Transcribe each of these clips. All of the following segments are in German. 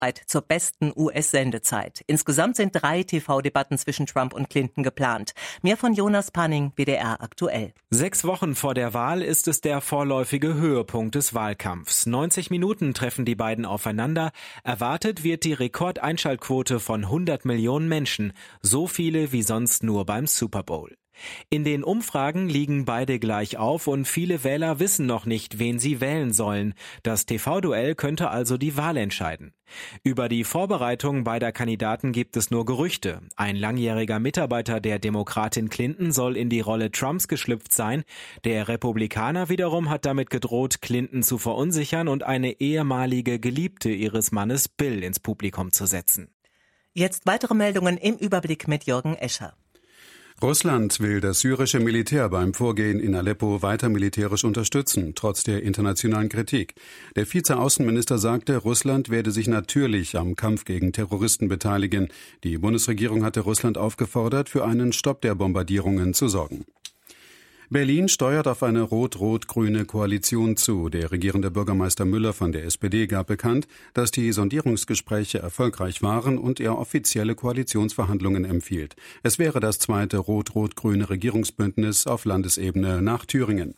zur besten US-Sendezeit. Insgesamt sind 3 TV-Debatten zwischen Trump und Clinton geplant. Mehr von Jonas Panning, WDR aktuell. 6 Wochen vor der Wahl ist es der vorläufige Höhepunkt des Wahlkampfs. 90 Minuten treffen die beiden aufeinander. Erwartet wird die Rekordeinschaltquote von 100 Millionen Menschen. So viele wie sonst nur beim Super Bowl. In den Umfragen liegen beide gleich auf und viele Wähler wissen noch nicht, wen sie wählen sollen. Das TV-Duell könnte also die Wahl entscheiden. Über die Vorbereitung beider Kandidaten gibt es nur Gerüchte. Ein langjähriger Mitarbeiter der Demokratin Clinton soll in die Rolle Trumps geschlüpft sein. Der Republikaner wiederum hat damit gedroht, Clinton zu verunsichern und eine ehemalige Geliebte ihres Mannes Bill ins Publikum zu setzen. Jetzt weitere Meldungen im Überblick mit Jürgen Escher. Russland will das syrische Militär beim Vorgehen in Aleppo weiter militärisch unterstützen, trotz der internationalen Kritik. Der Vize-Außenminister sagte, Russland werde sich natürlich am Kampf gegen Terroristen beteiligen. Die Bundesregierung hatte Russland aufgefordert, für einen Stopp der Bombardierungen zu sorgen. Berlin steuert auf eine rot-rot-grüne Koalition zu. Der regierende Bürgermeister Müller von der SPD gab bekannt, dass die Sondierungsgespräche erfolgreich waren und er offizielle Koalitionsverhandlungen empfiehlt. Es wäre das zweite rot-rot-grüne Regierungsbündnis auf Landesebene nach Thüringen.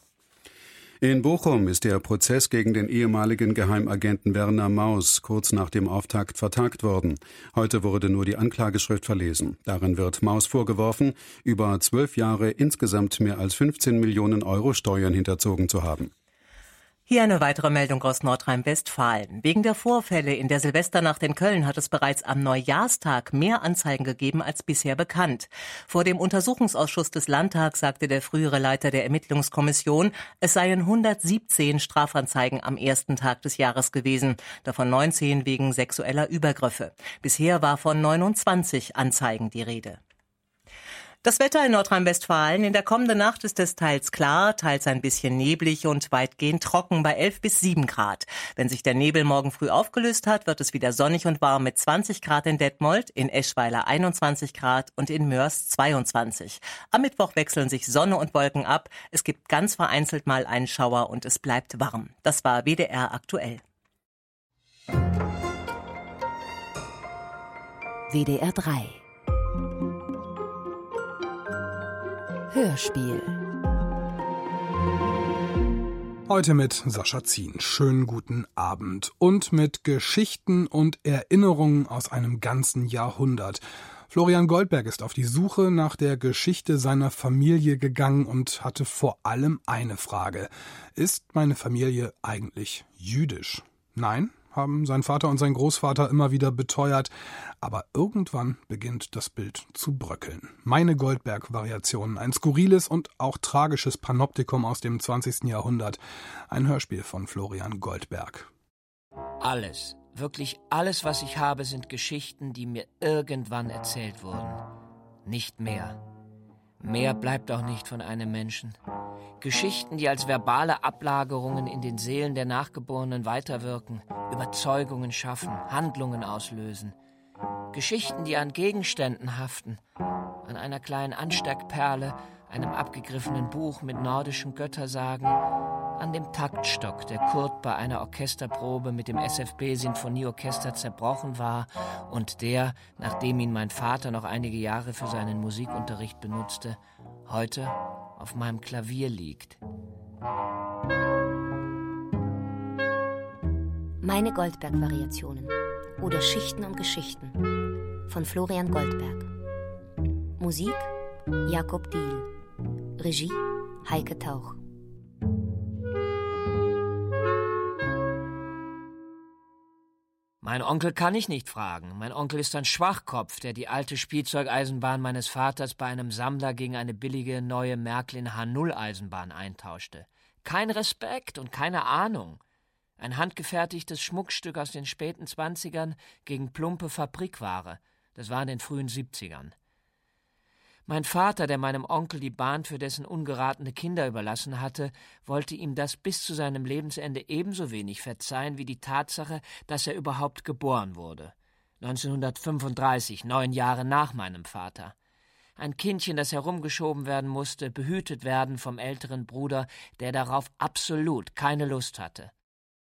In Bochum ist der Prozess gegen den ehemaligen Geheimagenten Werner Maus kurz nach dem Auftakt vertagt worden. Heute wurde nur die Anklageschrift verlesen. Darin wird Maus vorgeworfen, über 12 Jahre insgesamt mehr als 15 Millionen Euro Steuern hinterzogen zu haben. Hier eine weitere Meldung aus Nordrhein-Westfalen. Wegen der Vorfälle in der Silvesternacht in Köln hat es bereits am Neujahrstag mehr Anzeigen gegeben als bisher bekannt. Vor dem Untersuchungsausschuss des Landtags sagte der frühere Leiter der Ermittlungskommission, es seien 117 Strafanzeigen am ersten Tag des Jahres gewesen, davon 19 wegen sexueller Übergriffe. Bisher war von 29 Anzeigen die Rede. Das Wetter in Nordrhein-Westfalen. In der kommenden Nacht ist es teils klar, teils ein bisschen neblig und weitgehend trocken bei 11 bis 7 Grad. Wenn sich der Nebel morgen früh aufgelöst hat, wird es wieder sonnig und warm mit 20 Grad in Detmold, in Eschweiler 21 Grad und in Mörs 22. Am Mittwoch wechseln sich Sonne und Wolken ab. Es gibt ganz vereinzelt mal einen Schauer und es bleibt warm. Das war WDR aktuell. WDR 3 Hörspiel. Heute mit Sascha Zien. Schönen guten Abend. Und mit Geschichten und Erinnerungen aus einem ganzen Jahrhundert. Florian Goldberg ist auf die Suche nach der Geschichte seiner Familie gegangen und hatte vor allem eine Frage. Ist meine Familie eigentlich jüdisch? Nein, haben sein Vater und sein Großvater immer wieder beteuert. Aber irgendwann beginnt das Bild zu bröckeln. Meine Goldberg-Variationen, ein skurriles und auch tragisches Panoptikum aus dem 20. Jahrhundert. Ein Hörspiel von Florian Goldberg. Alles, wirklich alles, was ich habe, sind Geschichten, die mir irgendwann erzählt wurden. Nicht mehr. Mehr bleibt auch nicht von einem Menschen. Geschichten, die als verbale Ablagerungen in den Seelen der Nachgeborenen weiterwirken, Überzeugungen schaffen, Handlungen auslösen. Geschichten, die an Gegenständen haften, an einer kleinen Ansteckperle, einem abgegriffenen Buch mit nordischen Göttersagen, an dem Taktstock, der Kurt bei einer Orchesterprobe mit dem SFB-Sinfonieorchester zerbrochen war und der, nachdem ihn mein Vater noch einige Jahre für seinen Musikunterricht benutzte, heute auf meinem Klavier liegt. Meine Goldberg-Variationen oder Schichten und Geschichten von Florian Goldberg. Musik Jakob Diehl. Regie Heike Tauch. Mein Onkel kann ich nicht fragen. Mein Onkel ist ein Schwachkopf, der die alte Spielzeugeisenbahn meines Vaters bei einem Sammler gegen eine billige neue Märklin H0-Eisenbahn eintauschte. Kein Respekt und keine Ahnung. Ein handgefertigtes Schmuckstück aus den späten 20ern gegen plumpe Fabrikware. Das war in den frühen 70ern. Mein Vater, der meinem Onkel die Bahn für dessen ungeratene Kinder überlassen hatte, wollte ihm das bis zu seinem Lebensende ebenso wenig verzeihen wie die Tatsache, dass er überhaupt geboren wurde. 1935, 9 Jahre nach meinem Vater. Ein Kindchen, das herumgeschoben werden musste, behütet werden vom älteren Bruder, der darauf absolut keine Lust hatte.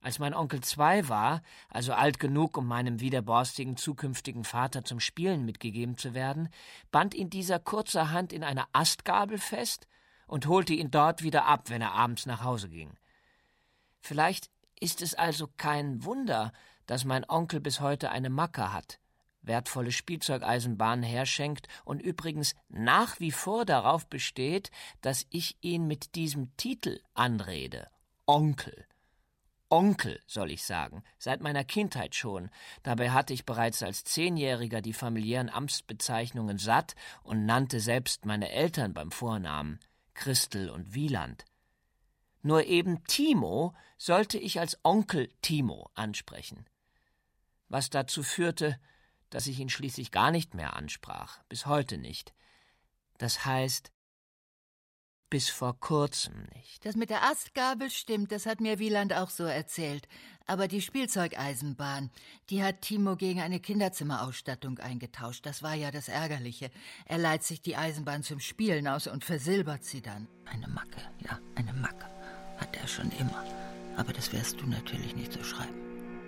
Als mein Onkel 2 war, also alt genug, um meinem widerborstigen zukünftigen Vater zum Spielen mitgegeben zu werden, band ihn dieser kurzerhand in eine Astgabel fest und holte ihn dort wieder ab, wenn er abends nach Hause ging. Vielleicht ist es also kein Wunder, dass mein Onkel bis heute eine Macke hat, wertvolle Spielzeugeisenbahnen herschenkt und übrigens nach wie vor darauf besteht, dass ich ihn mit diesem Titel anrede: Onkel. Onkel, soll ich sagen, seit meiner Kindheit schon. Dabei hatte ich bereits als 10-Jähriger die familiären Amtsbezeichnungen satt und nannte selbst meine Eltern beim Vornamen: Christel und Wieland. Nur eben Timo sollte ich als Onkel Timo ansprechen. Was dazu führte, dass ich ihn schließlich gar nicht mehr ansprach, bis heute nicht. Das heißt, bis vor kurzem nicht. Das mit der Astgabel stimmt, das hat mir Wieland auch so erzählt. Aber die Spielzeugeisenbahn, die hat Timo gegen eine Kinderzimmerausstattung eingetauscht. Das war ja das Ärgerliche. Er leiht sich die Eisenbahn zum Spielen aus und versilbert sie dann. Eine Macke, ja, eine Macke. Hat er schon immer. Aber das wirst du natürlich nicht so schreiben.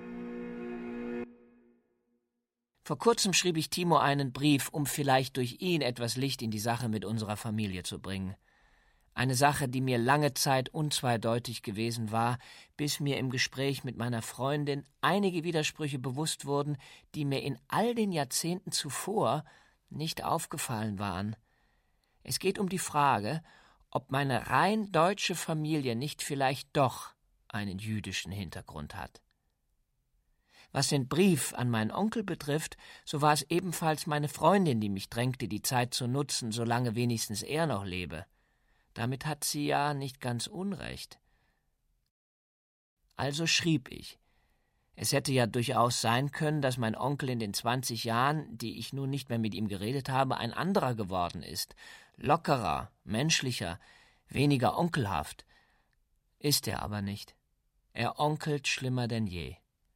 Vor kurzem schrieb ich Timo einen Brief, um vielleicht durch ihn etwas Licht in die Sache mit unserer Familie zu bringen. Eine Sache, die mir lange Zeit unzweideutig gewesen war, bis mir im Gespräch mit meiner Freundin einige Widersprüche bewusst wurden, die mir in all den Jahrzehnten zuvor nicht aufgefallen waren. Es geht um die Frage, ob meine rein deutsche Familie nicht vielleicht doch einen jüdischen Hintergrund hat. Was den Brief an meinen Onkel betrifft, so war es ebenfalls meine Freundin, die mich drängte, die Zeit zu nutzen, solange wenigstens er noch lebe. Damit hat sie ja nicht ganz unrecht. Also schrieb ich. Es hätte ja durchaus sein können, dass mein Onkel in den 20 Jahren, die ich nun nicht mehr mit ihm geredet habe, ein anderer geworden ist. Lockerer, menschlicher, weniger onkelhaft. Ist er aber nicht. Er onkelt schlimmer denn je.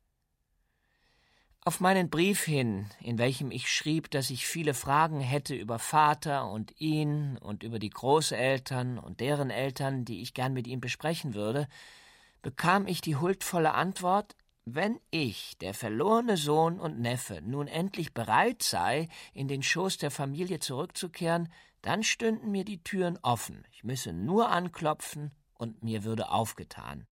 Auf meinen Brief hin, in welchem ich schrieb, dass ich viele Fragen hätte über Vater und ihn und über die Großeltern und deren Eltern, die ich gern mit ihm besprechen würde, bekam ich die huldvolle Antwort: Wenn ich, der verlorene Sohn und Neffe, nun endlich bereit sei, in den Schoß der Familie zurückzukehren, dann stünden mir die Türen offen. Ich müsse nur anklopfen und mir würde aufgetan.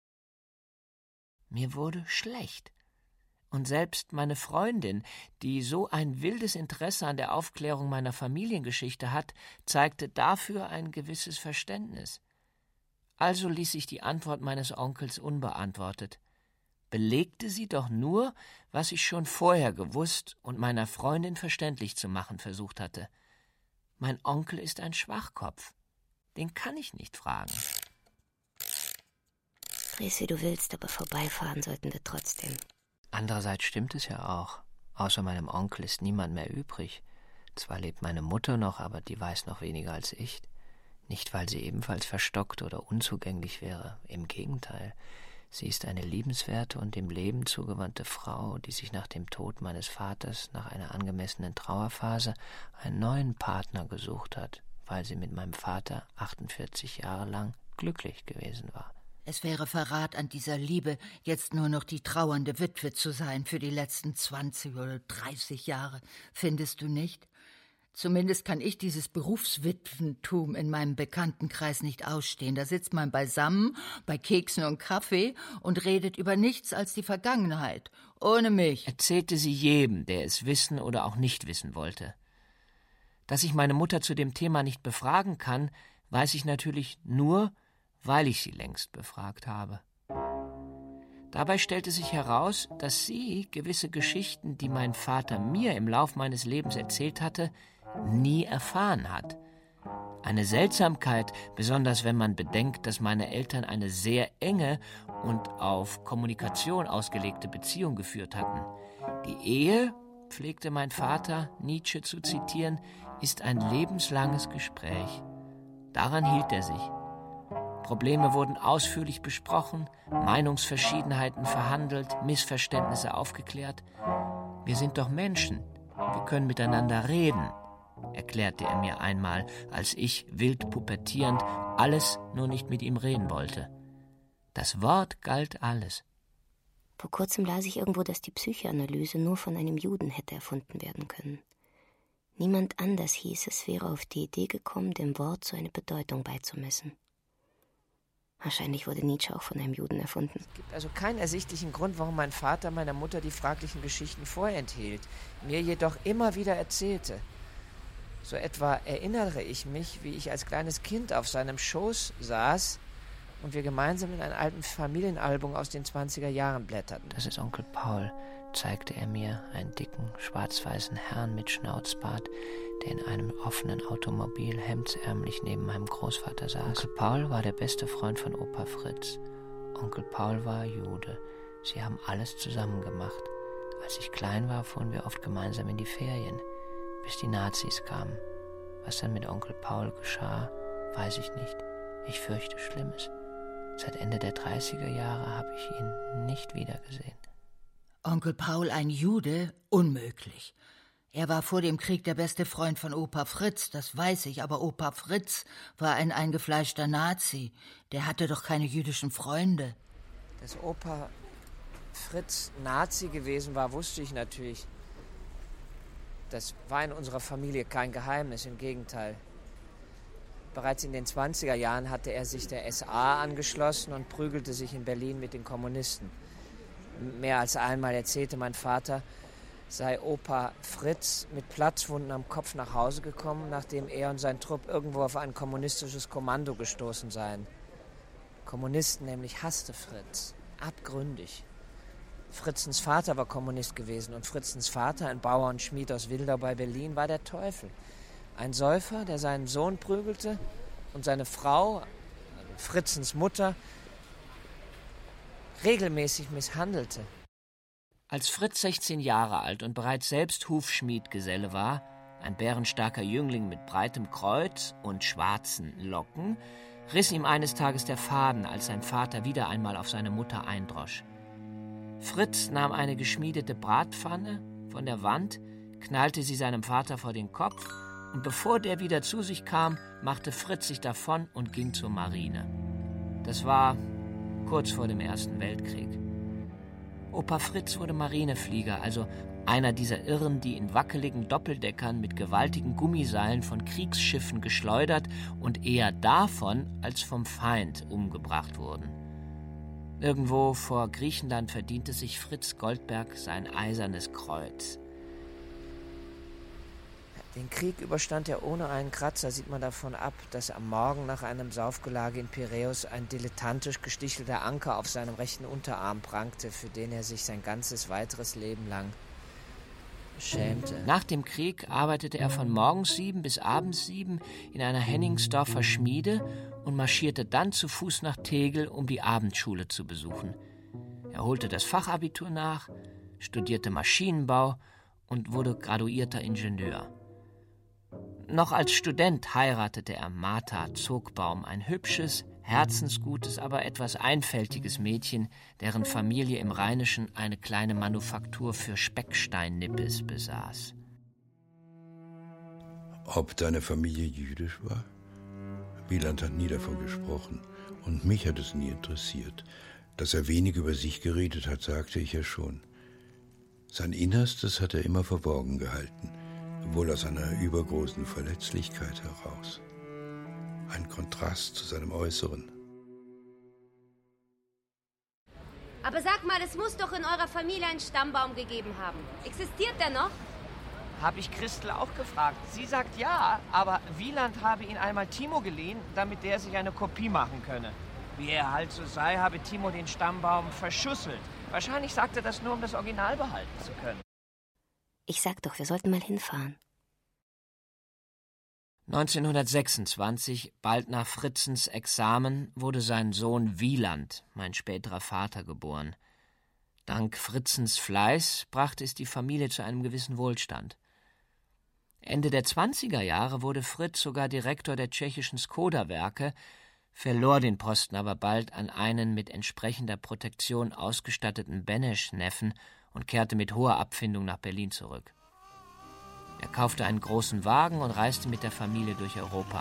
Mir wurde schlecht. Und selbst meine Freundin, die so ein wildes Interesse an der Aufklärung meiner Familiengeschichte hat, zeigte dafür ein gewisses Verständnis. Also ließ ich die Antwort meines Onkels unbeantwortet. Belegte sie doch nur, was ich schon vorher gewusst und meiner Freundin verständlich zu machen versucht hatte. Mein Onkel ist ein Schwachkopf. Den kann ich nicht fragen. Dreh's, wie du willst, aber vorbeifahren sollten wir trotzdem. Andererseits stimmt es ja auch. Außer meinem Onkel ist niemand mehr übrig. Zwar lebt meine Mutter noch, aber die weiß noch weniger als ich. Nicht, weil sie ebenfalls verstockt oder unzugänglich wäre. Im Gegenteil. Sie ist eine liebenswerte und dem Leben zugewandte Frau, die sich nach dem Tod meines Vaters nach einer angemessenen Trauerphase einen neuen Partner gesucht hat, weil sie mit meinem Vater 48 Jahre lang glücklich gewesen war. Es wäre Verrat an dieser Liebe, jetzt nur noch die trauernde Witwe zu sein für die letzten 20 oder 30 Jahre. Findest du nicht? Zumindest kann ich dieses Berufswitwentum in meinem Bekanntenkreis nicht ausstehen. Da sitzt man beisammen, bei Keksen und Kaffee und redet über nichts als die Vergangenheit. Ohne mich. Erzählte sie jedem, der es wissen oder auch nicht wissen wollte. Dass ich meine Mutter zu dem Thema nicht befragen kann, weiß ich natürlich nur, weil ich sie längst befragt habe. Dabei stellte sich heraus, dass sie gewisse Geschichten, die mein Vater mir im Lauf meines Lebens erzählt hatte, nie erfahren hat. Eine Seltsamkeit, besonders wenn man bedenkt, dass meine Eltern eine sehr enge und auf Kommunikation ausgelegte Beziehung geführt hatten. Die Ehe, pflegte mein Vater, Nietzsche zu zitieren, ist ein lebenslanges Gespräch. Daran hielt er sich. Probleme wurden ausführlich besprochen, Meinungsverschiedenheiten verhandelt, Missverständnisse aufgeklärt. Wir sind doch Menschen, wir können miteinander reden, erklärte er mir einmal, als ich, wild pubertierend, alles nur nicht mit ihm reden wollte. Das Wort galt alles. Vor kurzem las ich irgendwo, dass die Psychoanalyse nur von einem Juden hätte erfunden werden können. Niemand anders, hieß es, wäre auf die Idee gekommen, dem Wort so eine Bedeutung beizumessen. Wahrscheinlich wurde Nietzsche auch von einem Juden erfunden. Es gibt also keinen ersichtlichen Grund, warum mein Vater meiner Mutter die fraglichen Geschichten vorenthielt, mir jedoch immer wieder erzählte. So etwa erinnere ich mich, wie ich als kleines Kind auf seinem Schoß saß und wir gemeinsam in einem alten Familienalbum aus den 20er Jahren blätterten. Das ist Onkel Paul, zeigte er mir, einen dicken, schwarz-weißen Herrn mit Schnauzbart, der in einem offenen Automobil hemdsärmlich neben meinem Großvater saß. Onkel Paul war der beste Freund von Opa Fritz. Onkel Paul war Jude. Sie haben alles zusammen gemacht. Als ich klein war, fuhren wir oft gemeinsam in die Ferien, bis die Nazis kamen. Was dann mit Onkel Paul geschah, weiß ich nicht. Ich fürchte Schlimmes. Seit Ende der 30er Jahre habe ich ihn nicht wiedergesehen. Onkel Paul ein Jude? Unmöglich. Er war vor dem Krieg der beste Freund von Opa Fritz, das weiß ich, aber Opa Fritz war ein eingefleischter Nazi. Der hatte doch keine jüdischen Freunde. Dass Opa Fritz Nazi gewesen war, wusste ich natürlich. Das war in unserer Familie kein Geheimnis, im Gegenteil. Bereits in den 20er Jahren hatte er sich der SA angeschlossen und prügelte sich in Berlin mit den Kommunisten. Mehr als einmal erzählte mein Vater, sei Opa Fritz mit Platzwunden am Kopf nach Hause gekommen, nachdem er und sein Trupp irgendwo auf ein kommunistisches Kommando gestoßen seien. Kommunisten nämlich hasste Fritz, abgründig. Fritzens Vater war Kommunist gewesen und Fritzens Vater, ein Bauer und Schmied aus Wildau bei Berlin, war der Teufel. Ein Säufer, der seinen Sohn prügelte und seine Frau, Fritzens Mutter, regelmäßig misshandelte. Als Fritz 16 Jahre alt und bereits selbst Hufschmiedgeselle war, ein bärenstarker Jüngling mit breitem Kreuz und schwarzen Locken, riss ihm eines Tages der Faden, als sein Vater wieder einmal auf seine Mutter eindrosch. Fritz nahm eine geschmiedete Bratpfanne von der Wand, knallte sie seinem Vater vor den Kopf und bevor der wieder zu sich kam, machte Fritz sich davon und ging zur Marine. Das war kurz vor dem Ersten Weltkrieg. Opa Fritz wurde Marineflieger, also einer dieser Irren, die in wackeligen Doppeldeckern mit gewaltigen Gummiseilen von Kriegsschiffen geschleudert und eher davon als vom Feind umgebracht wurden. Irgendwo vor Griechenland verdiente sich Fritz Goldberg sein eisernes Kreuz. Den Krieg überstand er ohne einen Kratzer, sieht man davon ab, dass am Morgen nach einem Saufgelage in Piräus ein dilettantisch gestichelter Anker auf seinem rechten Unterarm prangte, für den er sich sein ganzes weiteres Leben lang schämte. Nach dem Krieg arbeitete er von morgens 7 bis abends 7 in einer Henningsdorfer Schmiede und marschierte dann zu Fuß nach Tegel, um die Abendschule zu besuchen. Er holte das Fachabitur nach, studierte Maschinenbau und wurde graduierter Ingenieur. Noch als Student heiratete er Martha Zogbaum, ein hübsches, herzensgutes, aber etwas einfältiges Mädchen, deren Familie im Rheinischen eine kleine Manufaktur für Specksteinnippes besaß. Ob deine Familie jüdisch war? Wieland hat nie davon gesprochen und mich hat es nie interessiert. Dass er wenig über sich geredet hat, sagte ich ja schon. Sein Innerstes hat er immer verborgen gehalten. Wohl aus einer übergroßen Verletzlichkeit heraus. Ein Kontrast zu seinem Äußeren. Aber sag mal, es muss doch in eurer Familie einen Stammbaum gegeben haben. Existiert der noch? Habe ich Christel auch gefragt. Sie sagt ja, aber Wieland habe ihn einmal Timo geliehen, damit der sich eine Kopie machen könne. Wie er halt so sei, habe Timo den Stammbaum verschusselt. Wahrscheinlich sagt er das nur, um das Original behalten zu können. Ich sag doch, wir sollten mal hinfahren. 1926, bald nach Fritzens Examen, wurde sein Sohn Wieland, mein späterer Vater, geboren. Dank Fritzens Fleiß brachte es die Familie zu einem gewissen Wohlstand. Ende der 20er Jahre wurde Fritz sogar Direktor der tschechischen Skoda-Werke, verlor den Posten aber bald an einen mit entsprechender Protektion ausgestatteten Benesch-Neffen und kehrte mit hoher Abfindung nach Berlin zurück. Er kaufte einen großen Wagen und reiste mit der Familie durch Europa.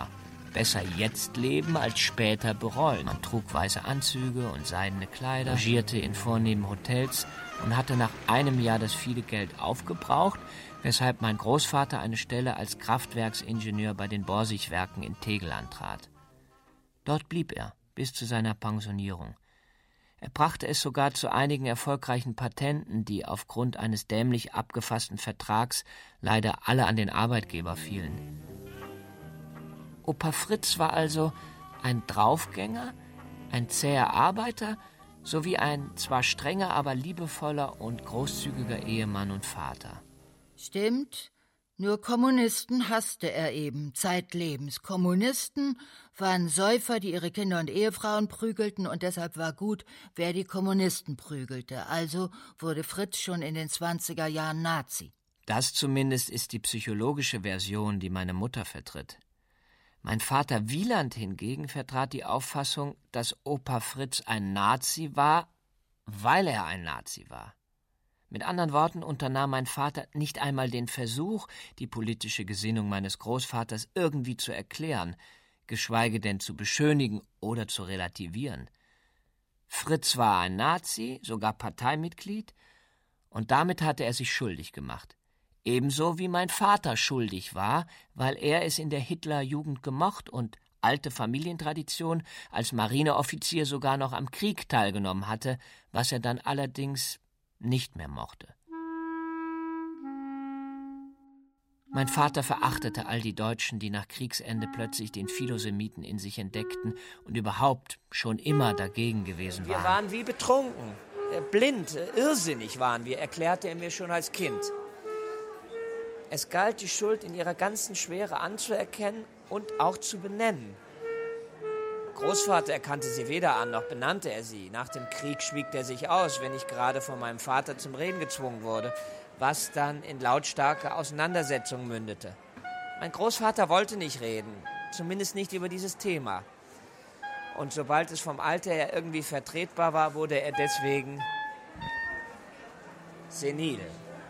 Besser jetzt leben als später bereuen. Man trug weiße Anzüge und seidene Kleider, logierte in vornehmen Hotels und hatte nach einem Jahr das viele Geld aufgebraucht, weshalb mein Großvater eine Stelle als Kraftwerksingenieur bei den Borsigwerken in Tegel antrat. Dort blieb er bis zu seiner Pensionierung. Er brachte es sogar zu einigen erfolgreichen Patenten, die aufgrund eines dämlich abgefassten Vertrags leider alle an den Arbeitgeber fielen. Opa Fritz war also ein Draufgänger, ein zäher Arbeiter sowie ein zwar strenger, aber liebevoller und großzügiger Ehemann und Vater. Stimmt, nur Kommunisten hasste er eben, zeitlebens. Kommunisten waren Säufer, die ihre Kinder und Ehefrauen prügelten, und deshalb war gut, wer die Kommunisten prügelte. Also wurde Fritz schon in den 20er Jahren Nazi. Das zumindest ist die psychologische Version, die meine Mutter vertritt. Mein Vater Wieland hingegen vertrat die Auffassung, dass Opa Fritz ein Nazi war, weil er ein Nazi war. Mit anderen Worten unternahm mein Vater nicht einmal den Versuch, die politische Gesinnung meines Großvaters irgendwie zu erklären, geschweige denn zu beschönigen oder zu relativieren. Fritz war ein Nazi, sogar Parteimitglied, und damit hatte er sich schuldig gemacht. Ebenso wie mein Vater schuldig war, weil er es in der Hitlerjugend gemocht und, alte Familientradition, als Marineoffizier sogar noch am Krieg teilgenommen hatte, was er dann allerdings nicht mehr mochte. Mein Vater verachtete all die Deutschen, die nach Kriegsende plötzlich den Philosemiten in sich entdeckten und überhaupt schon immer dagegen gewesen waren. Wir waren wie betrunken, blind, irrsinnig waren wir, erklärte er mir schon als Kind. Es galt, die Schuld in ihrer ganzen Schwere anzuerkennen und auch zu benennen. Großvater erkannte sie weder an, noch benannte er sie. Nach dem Krieg schwieg er sich aus, wenn ich gerade von meinem Vater zum Reden gezwungen wurde, was dann in lautstarke Auseinandersetzungen mündete. Mein Großvater wollte nicht reden, zumindest nicht über dieses Thema. Und sobald es vom Alter her irgendwie vertretbar war, wurde er deswegen senil.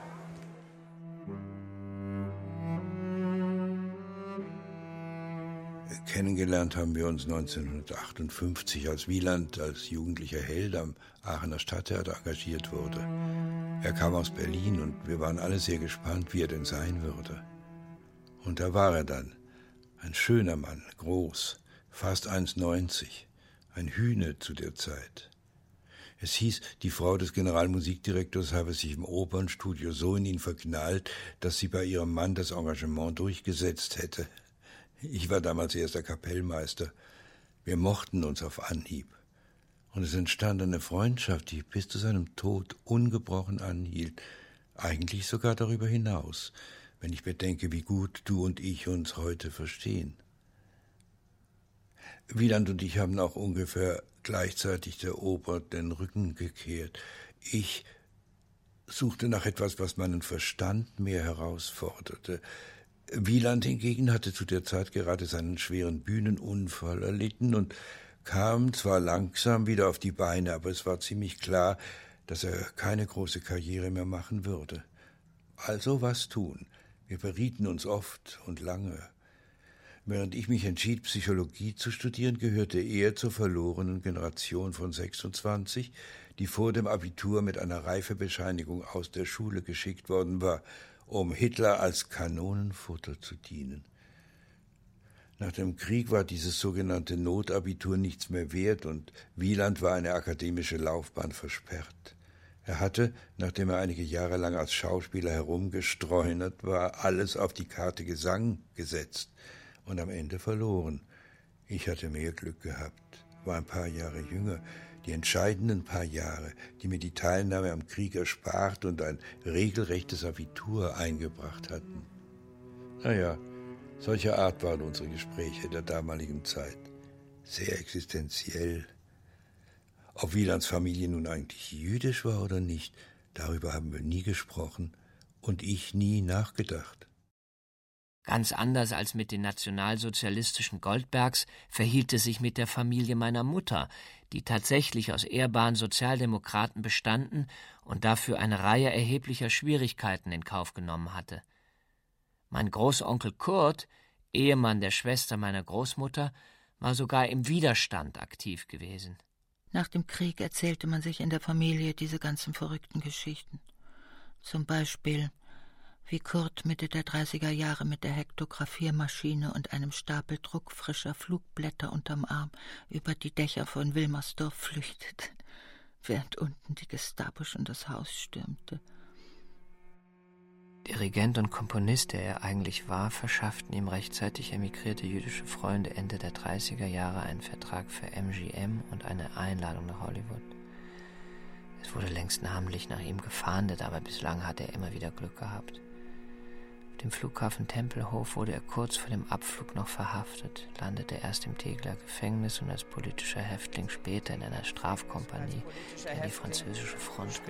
Kennengelernt haben wir uns 1958, als Wieland als jugendlicher Held am Aachener Stadttheater engagiert wurde. Er kam aus Berlin und wir waren alle sehr gespannt, wie er denn sein würde. Und da war er dann, ein schöner Mann, groß, fast 1,90, ein Hühne zu der Zeit. Es hieß, die Frau des Generalmusikdirektors habe sich im Opernstudio so in ihn verknallt, dass sie bei ihrem Mann das Engagement durchgesetzt hätte. Ich war damals erster Kapellmeister. Wir mochten uns auf Anhieb. Und es entstand eine Freundschaft, die bis zu seinem Tod ungebrochen anhielt. Eigentlich sogar darüber hinaus, wenn ich bedenke, wie gut du und ich uns heute verstehen. Wieland und ich haben auch ungefähr gleichzeitig der Oper den Rücken gekehrt. Ich suchte nach etwas, was meinen Verstand mehr herausforderte. Wieland hingegen hatte zu der Zeit gerade seinen schweren Bühnenunfall erlitten und kam zwar langsam wieder auf die Beine, aber es war ziemlich klar, dass er keine große Karriere mehr machen würde. Also was tun? Wir berieten uns oft und lange. Während ich mich entschied, Psychologie zu studieren, gehörte er zur verlorenen Generation von 26, die vor dem Abitur mit einer Reifebescheinigung aus der Schule geschickt worden war, um Hitler als Kanonenfutter zu dienen. Nach dem Krieg war dieses sogenannte Notabitur nichts mehr wert und Wieland war eine akademische Laufbahn versperrt. Er hatte, nachdem er einige Jahre lang als Schauspieler herumgestreunert war, alles auf die Karte Gesang gesetzt und am Ende verloren. Ich hatte mehr Glück gehabt, war ein paar Jahre jünger, die entscheidenden paar Jahre, die mir die Teilnahme am Krieg erspart und ein regelrechtes Abitur eingebracht hatten. Naja, solcher Art waren unsere Gespräche der damaligen Zeit. Sehr existenziell. Ob Wielands Familie nun eigentlich jüdisch war oder nicht, darüber haben wir nie gesprochen und ich nie nachgedacht. Ganz anders als mit den nationalsozialistischen Goldbergs verhielt es sich mit der Familie meiner Mutter, die tatsächlich aus ehrbaren Sozialdemokraten bestanden und dafür eine Reihe erheblicher Schwierigkeiten in Kauf genommen hatte. Mein Großonkel Kurt, Ehemann der Schwester meiner Großmutter, war sogar im Widerstand aktiv gewesen. Nach dem Krieg erzählte man sich in der Familie diese ganzen verrückten Geschichten. Zum Beispiel, wie Kurt Mitte der 30er Jahre mit der Hektographiermaschine und einem Stapel druckfrischer Flugblätter unterm Arm über die Dächer von Wilmersdorf flüchtete, während unten die Gestapo schon das Haus stürmte. Dirigent und Komponist, der er eigentlich war, verschafften ihm rechtzeitig emigrierte jüdische Freunde Ende der 30er Jahre einen Vertrag für MGM und eine Einladung nach Hollywood. Es wurde längst namentlich nach ihm gefahndet, aber bislang hatte er immer wieder Glück gehabt. Auf dem Flughafen Tempelhof wurde er kurz vor dem Abflug noch verhaftet, landete erst im Tegeler Gefängnis und als politischer Häftling später in einer Strafkompanie, die an die französische Front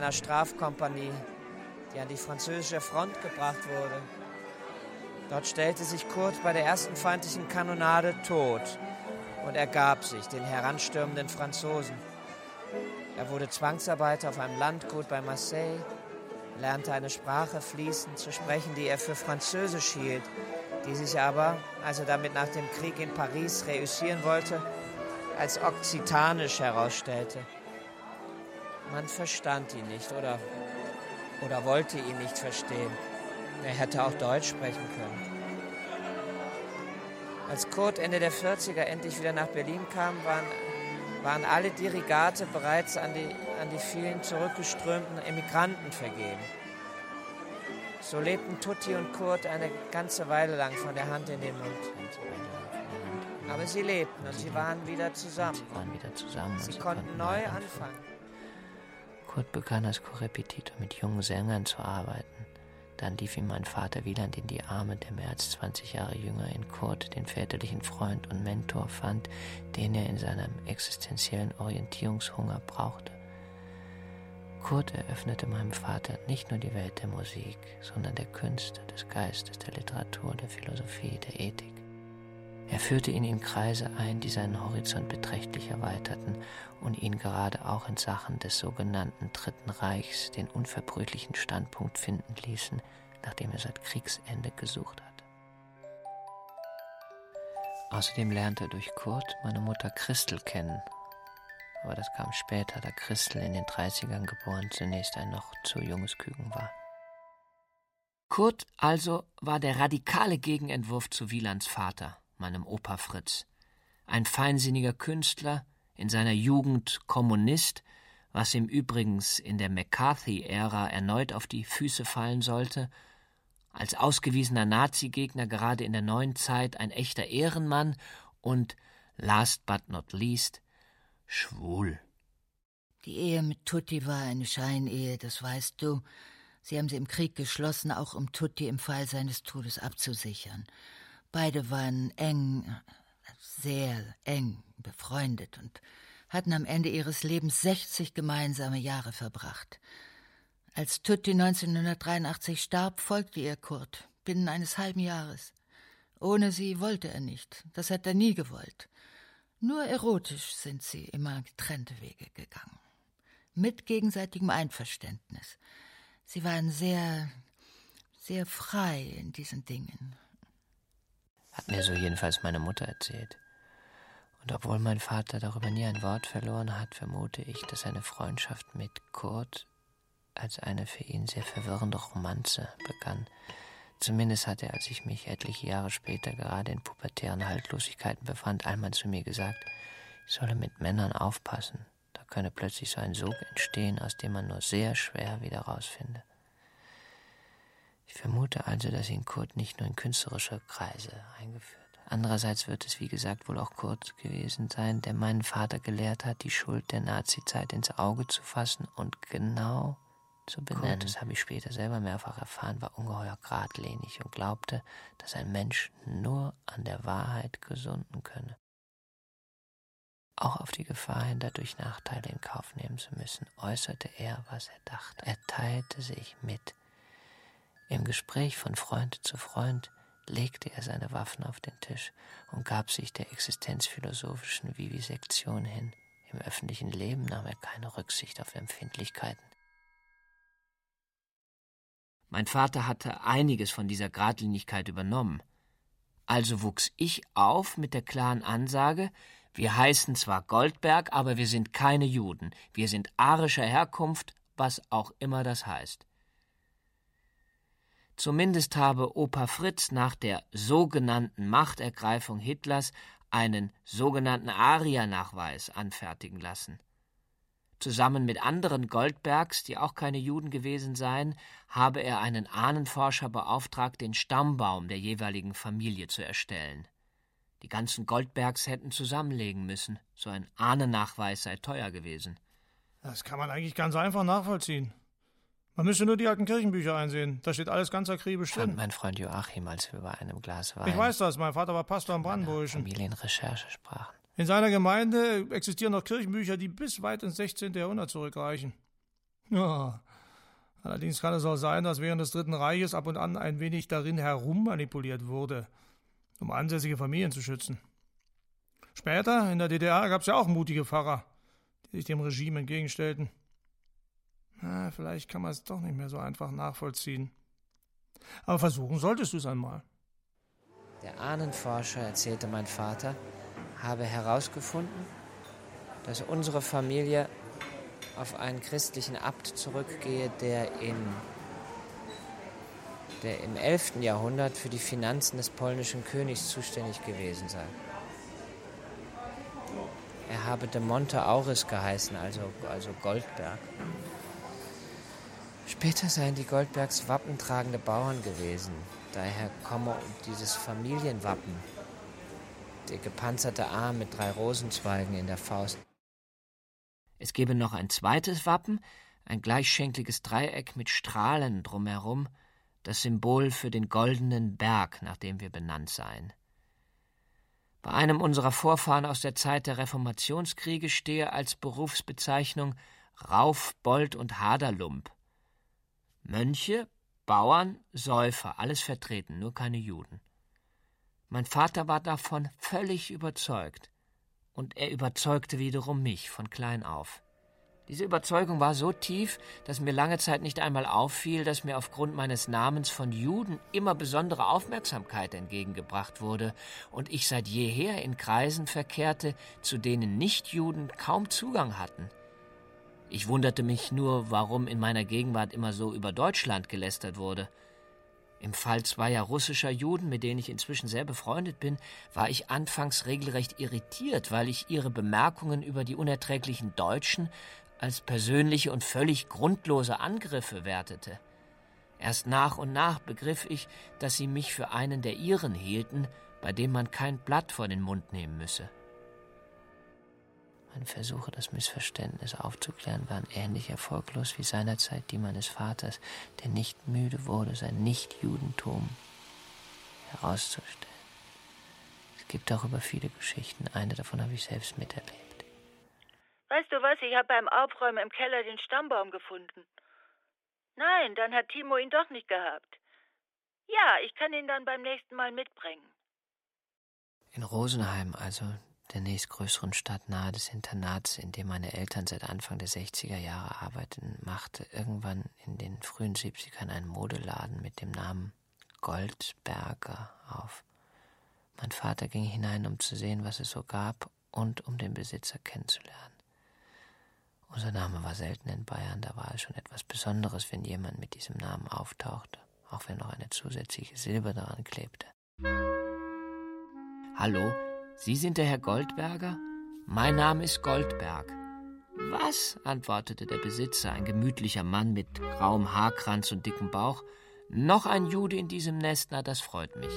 gebracht wurde. Dort stellte sich Kurt bei der ersten feindlichen Kanonade tot und ergab sich den heranstürmenden Franzosen. Er wurde Zwangsarbeiter auf einem Landgut bei Marseille, lernte eine Sprache fließend zu sprechen, die er für Französisch hielt, die sich aber, als er damit nach dem Krieg in Paris reüssieren wollte, als okzitanisch herausstellte. Man verstand ihn nicht oder wollte ihn nicht verstehen. Er hätte auch Deutsch sprechen können. Als Kurt Ende der 40er endlich wieder nach Berlin kam, waren alle Dirigate bereits an die vielen zurückgeströmten Emigranten vergeben. So lebten Tutti und Kurt eine ganze Weile lang von der Hand in den Mund. Aber sie lebten und sie waren wieder zusammen. Sie konnten neu anfangen. Kurt begann als Korrepetitor mit jungen Sängern zu arbeiten. Dann lief ihm mein Vater Wieland in die Arme, der mehr als 20 Jahre jünger in Kurt den väterlichen Freund und Mentor fand, den er in seinem existenziellen Orientierungshunger brauchte. Kurt eröffnete meinem Vater nicht nur die Welt der Musik, sondern der Künste, des Geistes, der Literatur, der Philosophie, der Ethik. Er führte ihn in Kreise ein, die seinen Horizont beträchtlich erweiterten und ihn gerade auch in Sachen des sogenannten Dritten Reichs den unverbrüchlichen Standpunkt finden ließen, nachdem er seit Kriegsende gesucht hatte. Außerdem lernte er durch Kurt meine Mutter Christel kennen. Aber das kam später, da Christel in den 30ern geboren zunächst ein noch zu junges Küken war. Kurt also war der radikale Gegenentwurf zu Wielands Vater, meinem Opa Fritz. Ein feinsinniger Künstler, in seiner Jugend Kommunist, was ihm übrigens in der McCarthy-Ära erneut auf die Füße fallen sollte, als ausgewiesener Nazi-Gegner gerade in der neuen Zeit ein echter Ehrenmann und, last but not least, schwul. Die Ehe mit Tutti war eine Scheinehe, das weißt du. Sie haben sie im Krieg geschlossen, auch um Tutti im Fall seines Todes abzusichern. Beide waren sehr eng befreundet und hatten am Ende ihres Lebens 60 gemeinsame Jahre verbracht. Als Tutti 1983 starb, folgte ihr Kurt, binnen eines halben Jahres. Ohne sie wollte er nicht, das hat er nie gewollt. Nur erotisch sind sie immer getrennte Wege gegangen. Mit gegenseitigem Einverständnis. Sie waren sehr, sehr frei in diesen Dingen. Hat mir so jedenfalls meine Mutter erzählt. Und obwohl mein Vater darüber nie ein Wort verloren hat, vermute ich, dass seine Freundschaft mit Kurt als eine für ihn sehr verwirrende Romanze begann. Zumindest hat er, als ich mich etliche Jahre später gerade in pubertären Haltlosigkeiten befand, einmal zu mir gesagt, ich solle mit Männern aufpassen. Da könne plötzlich so ein Sog entstehen, aus dem man nur sehr schwer wieder rausfinde. Ich vermute also, dass ihn Kurt nicht nur in künstlerische Kreise eingeführt hat. Andererseits wird es, wie gesagt, wohl auch Kurt gewesen sein, der meinen Vater gelehrt hat, die Schuld der Nazizeit ins Auge zu fassen und genau zu benennen. Das habe ich später selber mehrfach erfahren, war ungeheuer geradlinig und glaubte, dass ein Mensch nur an der Wahrheit gesunden könne. Auch auf die Gefahr hin, dadurch Nachteile in Kauf nehmen zu müssen, äußerte er, was er dachte. Er teilte sich mit. Im Gespräch von Freund zu Freund legte er seine Waffen auf den Tisch und gab sich der existenzphilosophischen Vivisektion hin. Im öffentlichen Leben nahm er keine Rücksicht auf Empfindlichkeiten. Mein Vater hatte einiges von dieser Geradlinigkeit übernommen. Also wuchs ich auf mit der klaren Ansage: Wir heißen zwar Goldberg, aber wir sind keine Juden. Wir sind arischer Herkunft, was auch immer das heißt. Zumindest habe Opa Fritz nach der sogenannten Machtergreifung Hitlers einen sogenannten Ariernachweis anfertigen lassen. Zusammen mit anderen Goldbergs, die auch keine Juden gewesen seien, habe er einen Ahnenforscher beauftragt, den Stammbaum der jeweiligen Familie zu erstellen. Die ganzen Goldbergs hätten zusammenlegen müssen. So ein Ahnennachweis sei teuer gewesen. Das kann man eigentlich ganz einfach nachvollziehen. Man müsste nur die alten Kirchenbücher einsehen. Da steht alles ganz akribisch drin. Fand mein Freund Joachim, als wir bei einem Glas Wein... Ich weiß das, mein Vater war Pastor im Brandenburgischen. Familienrecherche sprachen. In seiner Gemeinde existieren noch Kirchenbücher, die bis weit ins 16. Jahrhundert zurückreichen. Ja. Allerdings kann es auch sein, dass während des Dritten Reiches ab und an ein wenig darin herummanipuliert wurde, um ansässige Familien zu schützen. Später, in der DDR, gab es ja auch mutige Pfarrer, die sich dem Regime entgegenstellten. Na, vielleicht kann man es doch nicht mehr so einfach nachvollziehen. Aber versuchen solltest du es einmal. Der Ahnenforscher, erzählte mein Vater, habe herausgefunden, dass unsere Familie auf einen christlichen Abt zurückgehe, der im 11. Jahrhundert für die Finanzen des polnischen Königs zuständig gewesen sei. Er habe de Monte Auris geheißen, also Goldberg. Später seien die Goldbergs wappentragende Bauern gewesen. Daher komme dieses Familienwappen, der gepanzerte Arm mit 3 Rosenzweigen in der Faust. Es gebe noch ein zweites Wappen, ein gleichschenkliges Dreieck mit Strahlen drumherum, das Symbol für den goldenen Berg, nach dem wir benannt seien. Bei einem unserer Vorfahren aus der Zeit der Reformationskriege stehe als Berufsbezeichnung Rauf, Bold und Haderlump. Mönche, Bauern, Säufer, alles vertreten, nur keine Juden. Mein Vater war davon völlig überzeugt. Und er überzeugte wiederum mich von klein auf. Diese Überzeugung war so tief, dass mir lange Zeit nicht einmal auffiel, dass mir aufgrund meines Namens von Juden immer besondere Aufmerksamkeit entgegengebracht wurde und ich seit jeher in Kreisen verkehrte, zu denen Nichtjuden kaum Zugang hatten. Ich wunderte mich nur, warum in meiner Gegenwart immer so über Deutschland gelästert wurde. Im Fall zweier russischer Juden, mit denen ich inzwischen sehr befreundet bin, war ich anfangs regelrecht irritiert, weil ich ihre Bemerkungen über die unerträglichen Deutschen als persönliche und völlig grundlose Angriffe wertete. Erst nach und nach begriff ich, dass sie mich für einen der ihren hielten, bei dem man kein Blatt vor den Mund nehmen müsse. Meine Versuche, das Missverständnis aufzuklären, waren ähnlich erfolglos wie seinerzeit die meines Vaters, der nicht müde wurde, sein Nichtjudentum herauszustellen. Es gibt darüber viele Geschichten. Eine davon habe ich selbst miterlebt. Weißt du was, ich habe beim Aufräumen im Keller den Stammbaum gefunden. Nein, dann hat Timo ihn doch nicht gehabt. Ja, ich kann ihn dann beim nächsten Mal mitbringen. In Rosenheim, also der nächstgrößeren Stadt nahe des Internats, in dem meine Eltern seit Anfang der 60er Jahre arbeiteten, machte irgendwann in den frühen 70ern ein Modeladen mit dem Namen Goldberger auf. Mein Vater ging hinein, um zu sehen, was es so gab und um den Besitzer kennenzulernen. Unser Name war selten in Bayern, da war es schon etwas Besonderes, wenn jemand mit diesem Namen auftauchte, auch wenn noch eine zusätzliche Silbe daran klebte. Hallo? Sie sind der Herr Goldberger? Mein Name ist Goldberg. Was? Antwortete der Besitzer, ein gemütlicher Mann mit grauem Haarkranz und dickem Bauch. Noch ein Jude in diesem Nest, na, das freut mich.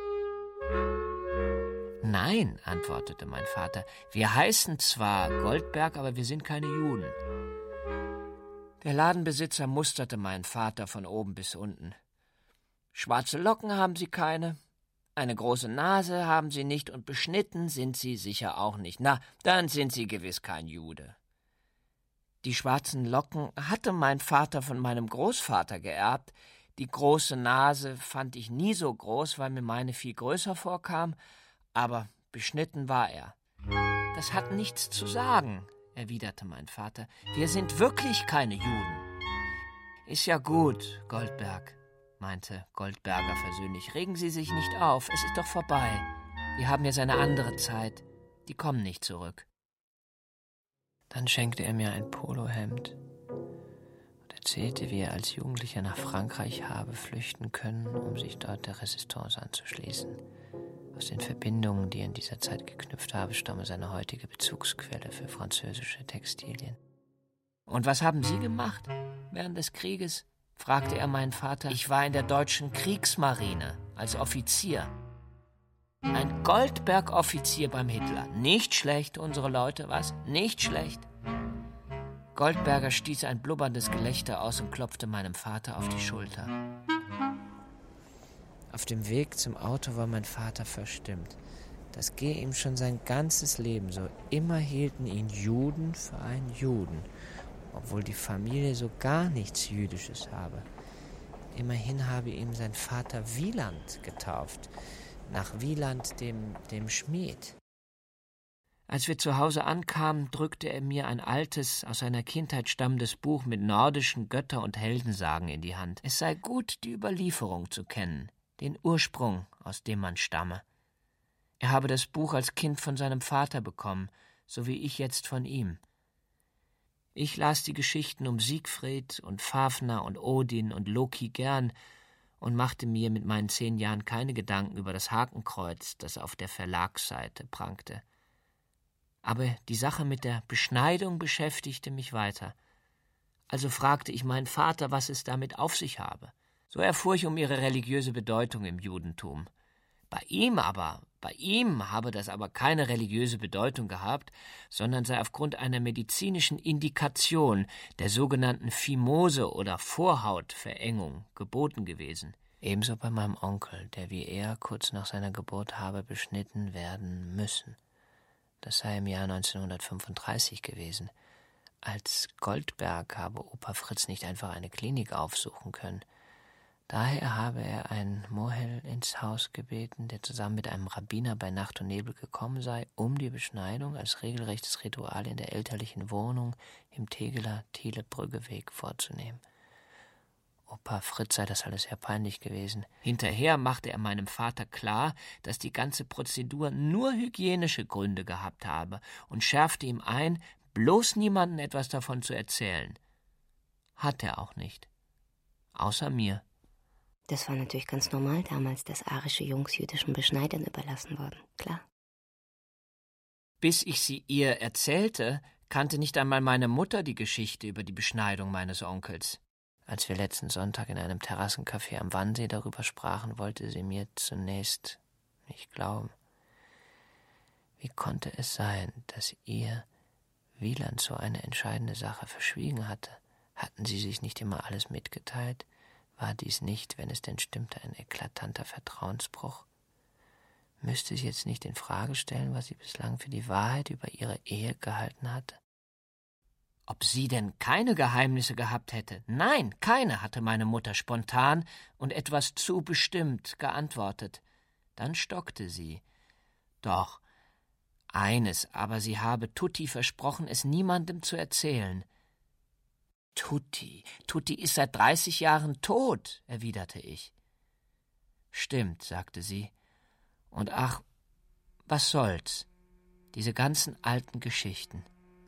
Nein, antwortete mein Vater, wir heißen zwar Goldberg, aber wir sind keine Juden. Der Ladenbesitzer musterte meinen Vater von oben bis unten. Schwarze Locken haben Sie keine? Eine große Nase haben Sie nicht und beschnitten sind Sie sicher auch nicht. Na, dann sind Sie gewiss kein Jude. Die schwarzen Locken hatte mein Vater von meinem Großvater geerbt. Die große Nase fand ich nie so groß, weil mir meine viel größer vorkam, aber beschnitten war er. Das hat nichts zu sagen, erwiderte mein Vater. Wir sind wirklich keine Juden. Ist ja gut, Goldberg. meinte Goldberger versöhnlich. Regen Sie sich nicht auf, es ist doch vorbei. Wir haben jetzt eine andere Zeit. Die kommen nicht zurück. Dann schenkte er mir ein Polohemd und erzählte, wie er als Jugendlicher nach Frankreich habe flüchten können, um sich dort der Resistance anzuschließen. Aus den Verbindungen, die er in dieser Zeit geknüpft habe, stamme seine heutige Bezugsquelle für französische Textilien. »Und was haben Sie gemacht während des Krieges?« fragte er meinen Vater. »Ich war in der deutschen Kriegsmarine als Offizier. Ein Goldberg-Offizier beim Hitler. Nicht schlecht, unsere Leute, was? Nicht schlecht.« Goldberger stieß ein blubberndes Gelächter aus und klopfte meinem Vater auf die Schulter. Auf dem Weg zum Auto war mein Vater verstimmt. Das gehe ihm schon sein ganzes Leben so. Immer hielten ihn Juden für einen Juden, obwohl die Familie so gar nichts Jüdisches habe. Immerhin habe ihm sein Vater Wieland getauft, nach Wieland dem Schmied. Als wir zu Hause ankamen, drückte er mir ein altes, aus seiner Kindheit stammendes Buch mit nordischen Götter- und Heldensagen in die Hand. Es sei gut, die Überlieferung zu kennen, den Ursprung, aus dem man stamme. Er habe das Buch als Kind von seinem Vater bekommen, so wie ich jetzt von ihm. Ich las die Geschichten um Siegfried und Fafner und Odin und Loki gern und machte mir mit meinen 10 Jahren keine Gedanken über das Hakenkreuz, das auf der Verlagsseite prangte. Aber die Sache mit der Beschneidung beschäftigte mich weiter. Also fragte ich meinen Vater, was es damit auf sich habe. So erfuhr ich um ihre religiöse Bedeutung im Judentum. Bei ihm habe das aber keine religiöse Bedeutung gehabt, sondern sei aufgrund einer medizinischen Indikation, der sogenannten Phimose oder Vorhautverengung, geboten gewesen. Ebenso bei meinem Onkel, der wie er kurz nach seiner Geburt habe beschnitten werden müssen. Das sei im Jahr 1935 gewesen. Als Goldberg habe Opa Fritz nicht einfach eine Klinik aufsuchen können. Daher habe er einen Mohel ins Haus gebeten, der zusammen mit einem Rabbiner bei Nacht und Nebel gekommen sei, um die Beschneidung als regelrechtes Ritual in der elterlichen Wohnung im Tegeler Thiele-Brügge-Weg vorzunehmen. Opa Fritz sei das alles sehr peinlich gewesen. Hinterher machte er meinem Vater klar, dass die ganze Prozedur nur hygienische Gründe gehabt habe und schärfte ihm ein, bloß niemandem etwas davon zu erzählen. Hat er auch nicht. Außer mir. Das war natürlich ganz normal damals, dass arische Jungs jüdischen Beschneidern überlassen wurden, klar. Bis ich sie ihr erzählte, kannte nicht einmal meine Mutter die Geschichte über die Beschneidung meines Onkels. Als wir letzten Sonntag in einem Terrassencafé am Wannsee darüber sprachen, wollte sie mir zunächst nicht glauben. Wie konnte es sein, dass ihr Wieland so eine entscheidende Sache verschwiegen hatte? Hatten sie sich nicht immer alles mitgeteilt? War dies nicht, wenn es denn stimmte, ein eklatanter Vertrauensbruch? Müsste sie jetzt nicht in Frage stellen, was sie bislang für die Wahrheit über ihre Ehe gehalten hatte? Ob sie denn keine Geheimnisse gehabt hätte? Nein, keine, hatte meine Mutter spontan und etwas zu bestimmt geantwortet. Dann stockte sie. Doch, eines, aber sie habe Tutti versprochen, es niemandem zu erzählen. Tutti ist seit 30 Jahren tot, erwiderte ich. Stimmt, sagte sie. Und ach, was soll's? Diese ganzen alten Geschichten.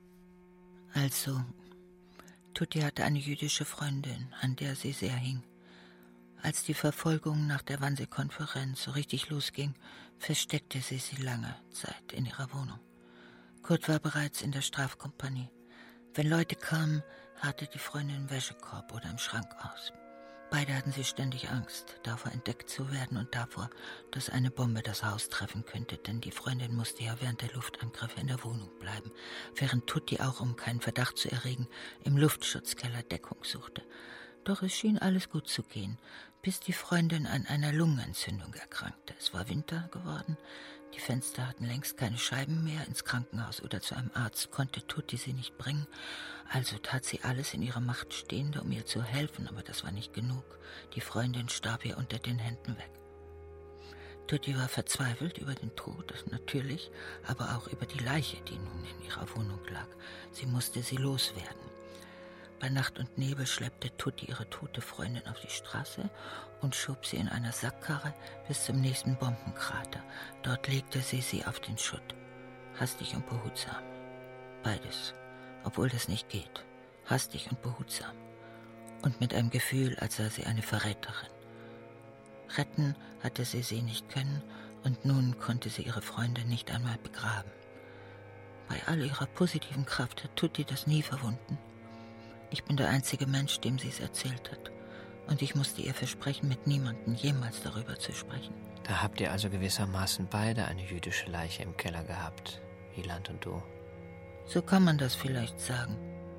Also, Tutti hatte eine jüdische Freundin, an der sie sehr hing. Als die Verfolgung nach der Wannsee-Konferenz so richtig losging, versteckte sie lange Zeit in ihrer Wohnung. Kurt war bereits in der Strafkompanie. Wenn Leute kamen, harrte die Freundin im Wäschekorb oder im Schrank aus. Beide hatten sie ständig Angst, davor entdeckt zu werden und davor, dass eine Bombe das Haus treffen könnte, denn die Freundin musste ja während der Luftangriffe in der Wohnung bleiben, während Tutti auch, um keinen Verdacht zu erregen, im Luftschutzkeller Deckung suchte. Doch es schien alles gut zu gehen, bis die Freundin an einer Lungenentzündung erkrankte. Es war Winter geworden, die Fenster hatten längst keine Scheiben mehr, ins Krankenhaus oder zu einem Arzt konnte Tutti sie nicht bringen, also tat sie alles in ihrer Macht Stehende, um ihr zu helfen, aber das war nicht genug. Die Freundin starb ihr unter den Händen weg. Tutti war verzweifelt über den Tod, natürlich, aber auch über die Leiche, die nun in ihrer Wohnung lag. Sie musste sie loswerden. Bei Nacht und Nebel schleppte Tutti ihre tote Freundin auf die Straße und schob sie in einer Sackkarre bis zum nächsten Bombenkrater. Dort legte sie auf den Schutt. Hastig und behutsam. Beides, obwohl das nicht geht. Hastig und behutsam. Und mit einem Gefühl, als sei sie eine Verräterin. Retten hatte sie nicht können und nun konnte sie ihre Freunde nicht einmal begraben. Bei all ihrer positiven Kraft hat Tutti das nie verwunden. Ich bin der einzige Mensch, dem sie es erzählt hat. Und ich musste ihr versprechen, mit niemandem jemals darüber zu sprechen. Da habt ihr also gewissermaßen beide eine jüdische Leiche im Keller gehabt, Wieland und du. So kann man das vielleicht sagen.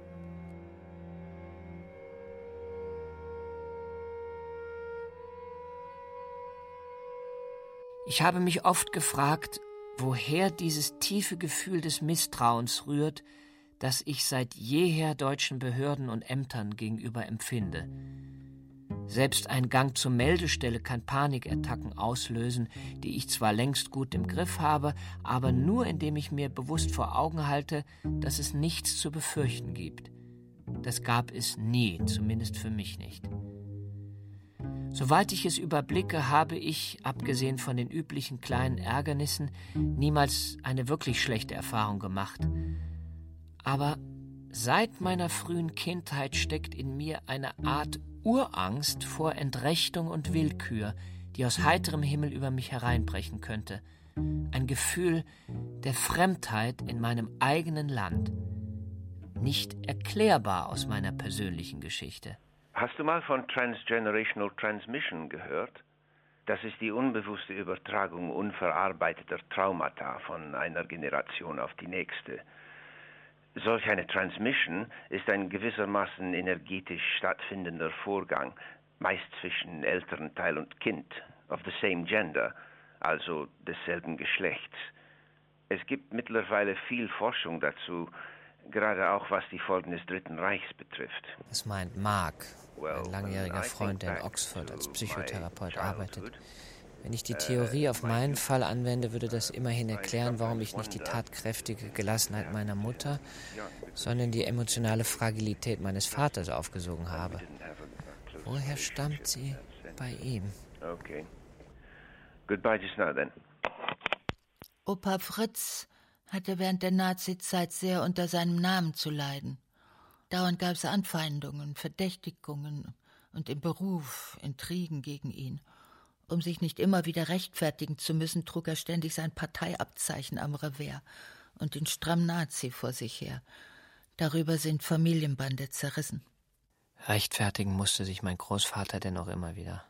Ich habe mich oft gefragt, woher dieses tiefe Gefühl des Misstrauens rührt, das ich seit jeher deutschen Behörden und Ämtern gegenüber empfinde. Selbst ein Gang zur Meldestelle kann Panikattacken auslösen, die ich zwar längst gut im Griff habe, aber nur indem ich mir bewusst vor Augen halte, dass es nichts zu befürchten gibt. Das gab es nie, zumindest für mich nicht. Soweit ich es überblicke, habe ich, abgesehen von den üblichen kleinen Ärgernissen, niemals eine wirklich schlechte Erfahrung gemacht. Aber seit meiner frühen Kindheit steckt in mir eine Art Urangst vor Entrechtung und Willkür, die aus heiterem Himmel über mich hereinbrechen könnte. Ein Gefühl der Fremdheit in meinem eigenen Land. Nicht erklärbar aus meiner persönlichen Geschichte. Hast du mal von Transgenerational Transmission gehört? Das ist die unbewusste Übertragung unverarbeiteter Traumata von einer Generation auf die nächste. Solch eine Transmission ist ein gewissermaßen energetisch stattfindender Vorgang, meist zwischen Elternteil und Kind, of the same gender, also desselben Geschlechts. Es gibt mittlerweile viel Forschung dazu, gerade auch was die Folgen des Dritten Reichs betrifft. Das meint Mark, ein langjähriger Freund, der in Oxford als Psychotherapeut arbeitet. Wenn ich die Theorie auf meinen Fall anwende, würde das immerhin erklären, warum ich nicht die tatkräftige Gelassenheit meiner Mutter, sondern die emotionale Fragilität meines Vaters aufgesogen habe. Woher stammt sie bei ihm? Okay. Goodbye just now then. Opa Fritz hatte während der Nazizeit sehr unter seinem Namen zu leiden. Dauernd gab es Anfeindungen, Verdächtigungen und im Beruf Intrigen gegen ihn. Um sich nicht immer wieder rechtfertigen zu müssen, trug er ständig sein Parteiabzeichen am Revers und den stramm Nazi vor sich her. Darüber sind Familienbande zerrissen. Rechtfertigen musste sich mein Großvater denn auch immer wieder.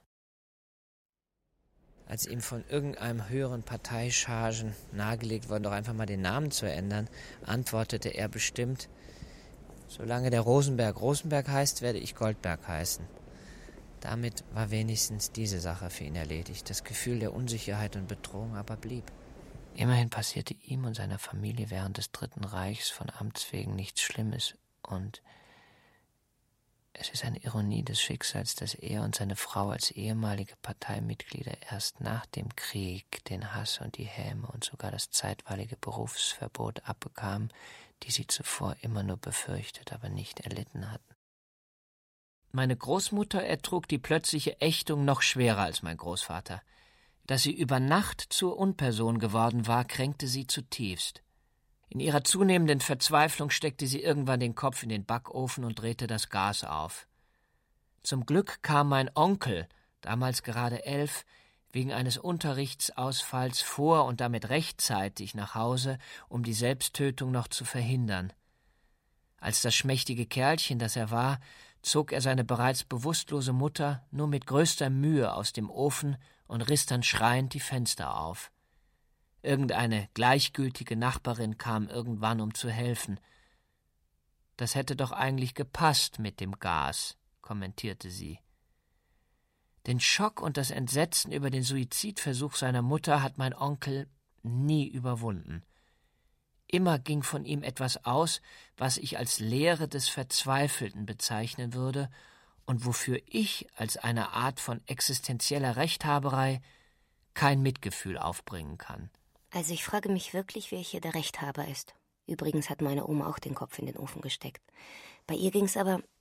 Als ihm von irgendeinem höheren Parteischargen nahegelegt wurde, doch einfach mal den Namen zu ändern, antwortete er bestimmt: Solange der Rosenberg Rosenberg heißt, werde ich Goldberg heißen. Damit war wenigstens diese Sache für ihn erledigt. Das Gefühl der Unsicherheit und Bedrohung aber blieb. Immerhin passierte ihm und seiner Familie während des Dritten Reichs von Amts wegen nichts Schlimmes. Und es ist eine Ironie des Schicksals, dass er und seine Frau als ehemalige Parteimitglieder erst nach dem Krieg den Hass und die Häme und sogar das zeitweilige Berufsverbot abbekamen, die sie zuvor immer nur befürchtet, aber nicht erlitten hatten. Meine Großmutter ertrug die plötzliche Ächtung noch schwerer als mein Großvater. Dass sie über Nacht zur Unperson geworden war, kränkte sie zutiefst. In ihrer zunehmenden Verzweiflung steckte sie irgendwann den Kopf in den Backofen und drehte das Gas auf. Zum Glück kam mein Onkel, damals gerade 11, wegen eines Unterrichtsausfalls vor und damit rechtzeitig nach Hause, um die Selbsttötung noch zu verhindern. Als das schmächtige Kerlchen, das er war, zog er seine bereits bewusstlose Mutter nur mit größter Mühe aus dem Ofen und riss dann schreiend die Fenster auf. Irgendeine gleichgültige Nachbarin kam irgendwann, um zu helfen. »Das hätte doch eigentlich gepasst mit dem Gas«, kommentierte sie. Den Schock und das Entsetzen über den Suizidversuch seiner Mutter hat mein Onkel nie überwunden. Immer ging von ihm etwas aus, was ich als Lehre des Verzweifelten bezeichnen würde und wofür ich als eine Art von existenzieller Rechthaberei kein Mitgefühl aufbringen kann. Also ich frage mich wirklich, wer hier der Rechthaber ist. Übrigens hat meine Oma auch den Kopf in den Ofen gesteckt. Bei ihr ging's aber,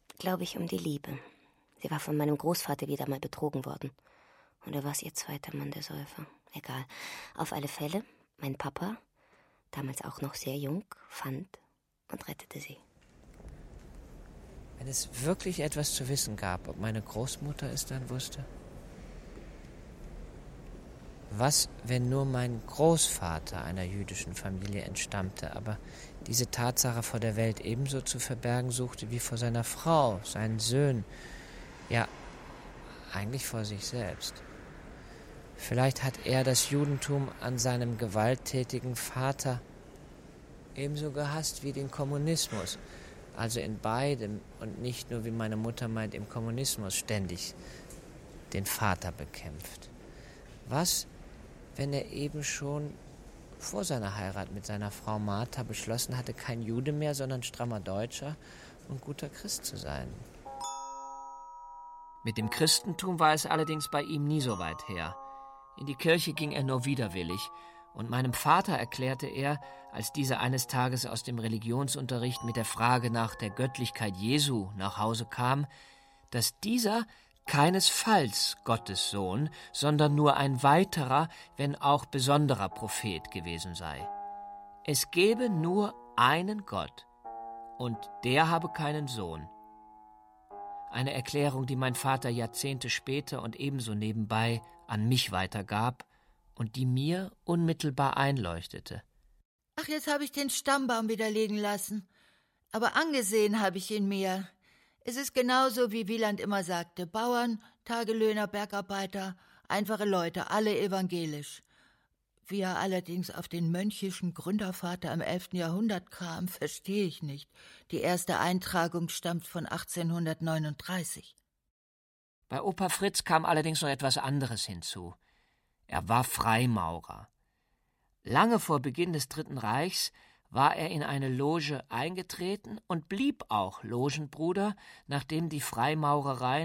Glaube ich, um die Liebe. Sie war von meinem Großvater wieder mal betrogen worden. Oder war es ihr zweiter Mann, der Säufer? Egal. Auf alle Fälle, mein Papa, damals auch noch sehr jung, fand und rettete sie. Wenn es wirklich etwas zu wissen gab, ob meine Großmutter es dann wusste? Was, wenn nur mein Großvater einer jüdischen Familie entstammte, aber diese Tatsache vor der Welt ebenso zu verbergen suchte wie vor seiner Frau, seinen Söhnen, ja, eigentlich vor sich selbst. Vielleicht hat er das Judentum an seinem gewalttätigen Vater ebenso gehasst wie den Kommunismus, also in beidem und nicht nur, wie meine Mutter meint, im Kommunismus ständig den Vater bekämpft. Was, wenn er eben schon vor seiner Heirat mit seiner Frau Martha beschlossen hatte, kein Jude mehr, sondern strammer Deutscher und guter Christ zu sein? Mit dem Christentum war es allerdings bei ihm nie so weit her. In die Kirche ging er nur widerwillig, und meinem Vater erklärte er, als dieser eines Tages aus dem Religionsunterricht mit der Frage nach der Göttlichkeit Jesu nach Hause kam, dass dieser keinesfalls Gottes Sohn, sondern nur ein weiterer, wenn auch besonderer Prophet gewesen sei. Es gebe nur einen Gott, und der habe keinen Sohn. Eine Erklärung, die mein Vater Jahrzehnte später und ebenso nebenbei an mich weitergab und die mir unmittelbar einleuchtete. Ach, jetzt habe ich den Stammbaum wieder liegen lassen. Aber angesehen habe ich ihn mir. Es ist genauso, wie Wieland immer sagte. Bauern, Tagelöhner, Bergarbeiter, einfache Leute, alle evangelisch. Wie er allerdings auf den mönchischen Gründervater im 11. Jahrhundert kam, verstehe ich nicht. Die erste Eintragung stammt von 1839. Bei Opa Fritz kam allerdings noch etwas anderes hinzu. Er war Freimaurer. Lange vor Beginn des Dritten Reichs war er in eine Loge eingetreten und blieb auch Logenbruder, nachdem die Freimaurerei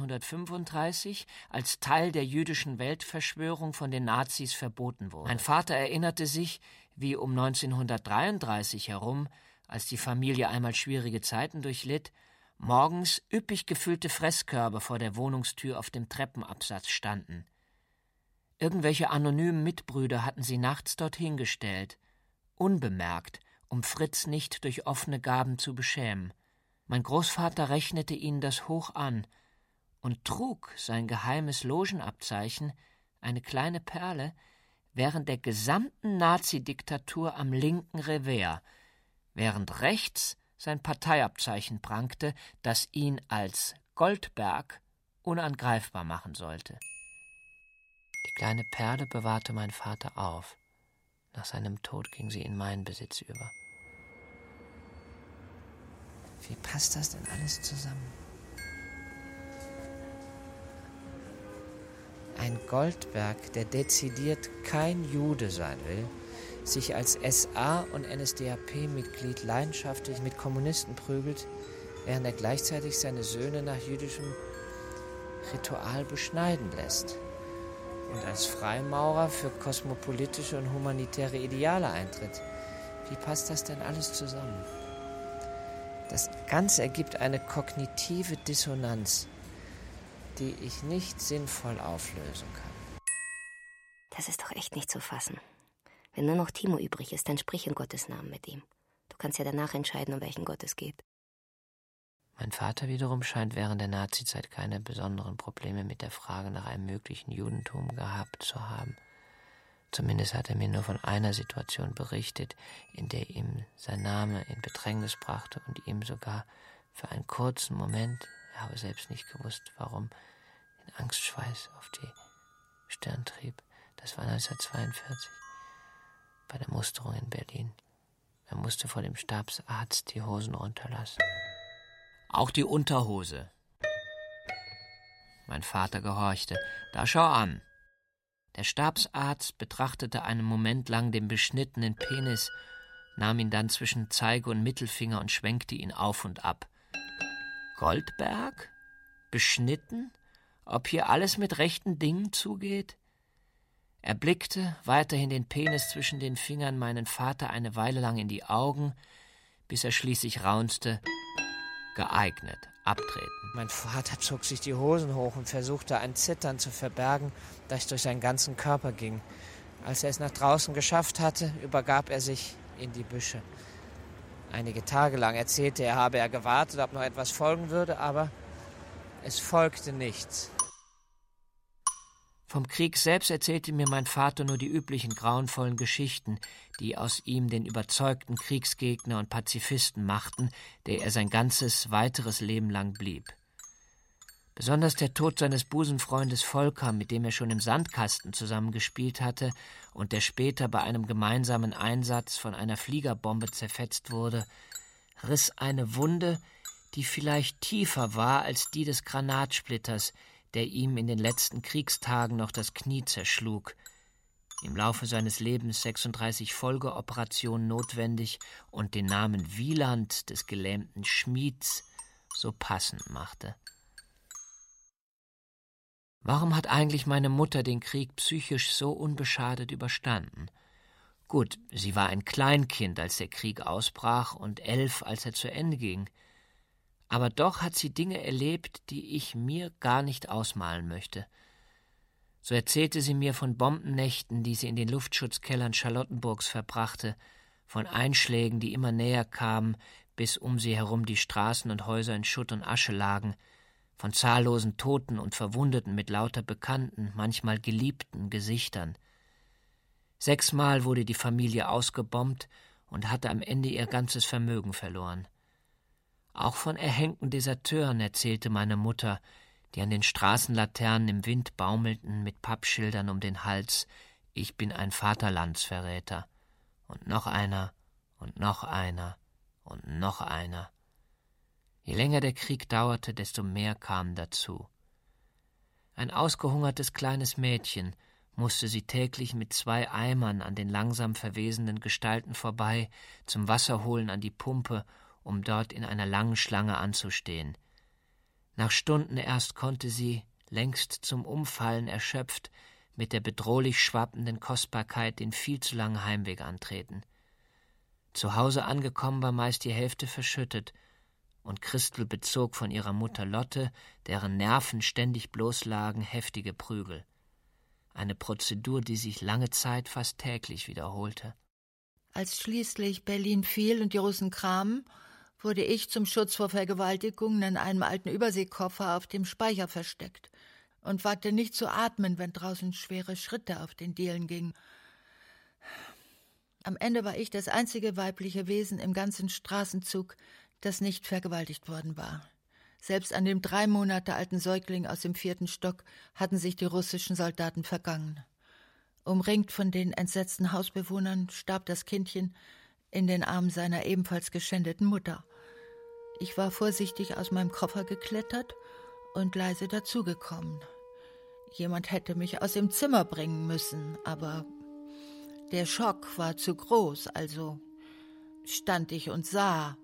1935 als Teil der jüdischen Weltverschwörung von den Nazis verboten wurde. Mein Vater erinnerte sich, wie um 1933 herum, als die Familie einmal schwierige Zeiten durchlitt, morgens üppig gefüllte Fresskörbe vor der Wohnungstür auf dem Treppenabsatz standen. Irgendwelche anonymen Mitbrüder hatten sie nachts dorthin gestellt, unbemerkt, um Fritz nicht durch offene Gaben zu beschämen. Mein Großvater rechnete ihnen das hoch an und trug sein geheimes Logenabzeichen, eine kleine Perle, während der gesamten Nazidiktatur am linken Revers, während rechts sein Parteiabzeichen prangte, das ihn als Goldberg unangreifbar machen sollte. Die kleine Perle bewahrte mein Vater auf. Nach seinem Tod ging sie in meinen Besitz über. Wie passt das denn alles zusammen? Ein Goldberg, der dezidiert kein Jude sein will, sich als SA- und NSDAP-Mitglied leidenschaftlich mit Kommunisten prügelt, während er gleichzeitig seine Söhne nach jüdischem Ritual beschneiden lässt und als Freimaurer für kosmopolitische und humanitäre Ideale eintritt. Wie passt das denn alles zusammen? Das Ganze ergibt eine kognitive Dissonanz, die ich nicht sinnvoll auflösen kann. Das ist doch echt nicht zu fassen. Wenn nur noch Timo übrig ist, dann sprich in Gottes Namen mit ihm. Du kannst ja danach entscheiden, um welchen Gott es geht. Mein Vater wiederum scheint während der Nazizeit keine besonderen Probleme mit der Frage nach einem möglichen Judentum gehabt zu haben. Zumindest hat er mir nur von einer Situation berichtet, in der ihm sein Name in Bedrängnis brachte und ihm sogar für einen kurzen Moment, er habe selbst nicht gewusst, warum, den Angstschweiß auf die Stirn trieb. Das war 1942, bei der Musterung in Berlin. Er musste vor dem Stabsarzt die Hosen runterlassen. Auch die Unterhose. Mein Vater gehorchte. Da schau an. Der Stabsarzt betrachtete einen Moment lang den beschnittenen Penis, nahm ihn dann zwischen Zeige und Mittelfinger und schwenkte ihn auf und ab. Goldberg? Beschnitten? Ob hier alles mit rechten Dingen zugeht? Er blickte weiterhin den Penis zwischen den Fingern meinen Vater eine Weile lang in die Augen, bis er schließlich raunzte: Geeignet, abtreten. Mein Vater zog sich die Hosen hoch und versuchte ein Zittern zu verbergen, das durch seinen ganzen Körper ging. Als er es nach draußen geschafft hatte, übergab er sich in die Büsche. Einige Tage lang erzählte er, habe er gewartet, ob noch etwas folgen würde, aber es folgte nichts. Vom Krieg selbst erzählte mir mein Vater nur die üblichen grauenvollen Geschichten, die aus ihm den überzeugten Kriegsgegner und Pazifisten machten, der er sein ganzes weiteres Leben lang blieb. Besonders der Tod seines Busenfreundes Volker, mit dem er schon im Sandkasten zusammengespielt hatte und der später bei einem gemeinsamen Einsatz von einer Fliegerbombe zerfetzt wurde, riss eine Wunde, die vielleicht tiefer war als die des Granatsplitters, der ihm in den letzten Kriegstagen noch das Knie zerschlug. Im Laufe seines Lebens 36 Folgeoperationen notwendig und den Namen Wieland des gelähmten Schmieds so passend machte. Warum hat eigentlich meine Mutter den Krieg psychisch so unbeschadet überstanden? Gut, sie war ein Kleinkind, als der Krieg ausbrach, und 11, als er zu Ende ging. Aber doch hat sie Dinge erlebt, die ich mir gar nicht ausmalen möchte. So erzählte sie mir von Bombennächten, die sie in den Luftschutzkellern Charlottenburgs verbrachte, von Einschlägen, die immer näher kamen, bis um sie herum die Straßen und Häuser in Schutt und Asche lagen, von zahllosen Toten und Verwundeten mit lauter bekannten, manchmal geliebten Gesichtern. 6-mal wurde die Familie ausgebombt und hatte am Ende ihr ganzes Vermögen verloren. Auch von erhängten Deserteuren erzählte meine Mutter, die an den Straßenlaternen im Wind baumelten mit Pappschildern um den Hals: Ich bin ein Vaterlandsverräter. Und noch einer und noch einer und noch einer. Je länger der Krieg dauerte, desto mehr kamen dazu. Ein ausgehungertes kleines Mädchen musste sie täglich mit 2 Eimern an den langsam verwesenden Gestalten vorbei, zum Wasserholen an die Pumpe, um dort in einer langen Schlange anzustehen. Nach Stunden erst konnte sie, längst zum Umfallen erschöpft, mit der bedrohlich schwappenden Kostbarkeit den viel zu langen Heimweg antreten. Zu Hause angekommen war meist die Hälfte verschüttet, und Christel bezog von ihrer Mutter Lotte, deren Nerven ständig bloßlagen, heftige Prügel. Eine Prozedur, die sich lange Zeit fast täglich wiederholte. Als schließlich Berlin fiel und die Russen kamen, wurde ich zum Schutz vor Vergewaltigungen in einem alten Überseekoffer auf dem Speicher versteckt und wagte nicht zu atmen, wenn draußen schwere Schritte auf den Dielen gingen. Am Ende war ich das einzige weibliche Wesen im ganzen Straßenzug, das nicht vergewaltigt worden war. Selbst an dem 3 Monate alten Säugling aus dem 4. Stock hatten sich die russischen Soldaten vergangen. Umringt von den entsetzten Hausbewohnern starb das Kindchen in den Armen seiner ebenfalls geschändeten Mutter. Ich war vorsichtig aus meinem Koffer geklettert und leise dazugekommen. Jemand hätte mich aus dem Zimmer bringen müssen, aber der Schock war zu groß, also stand ich und sah.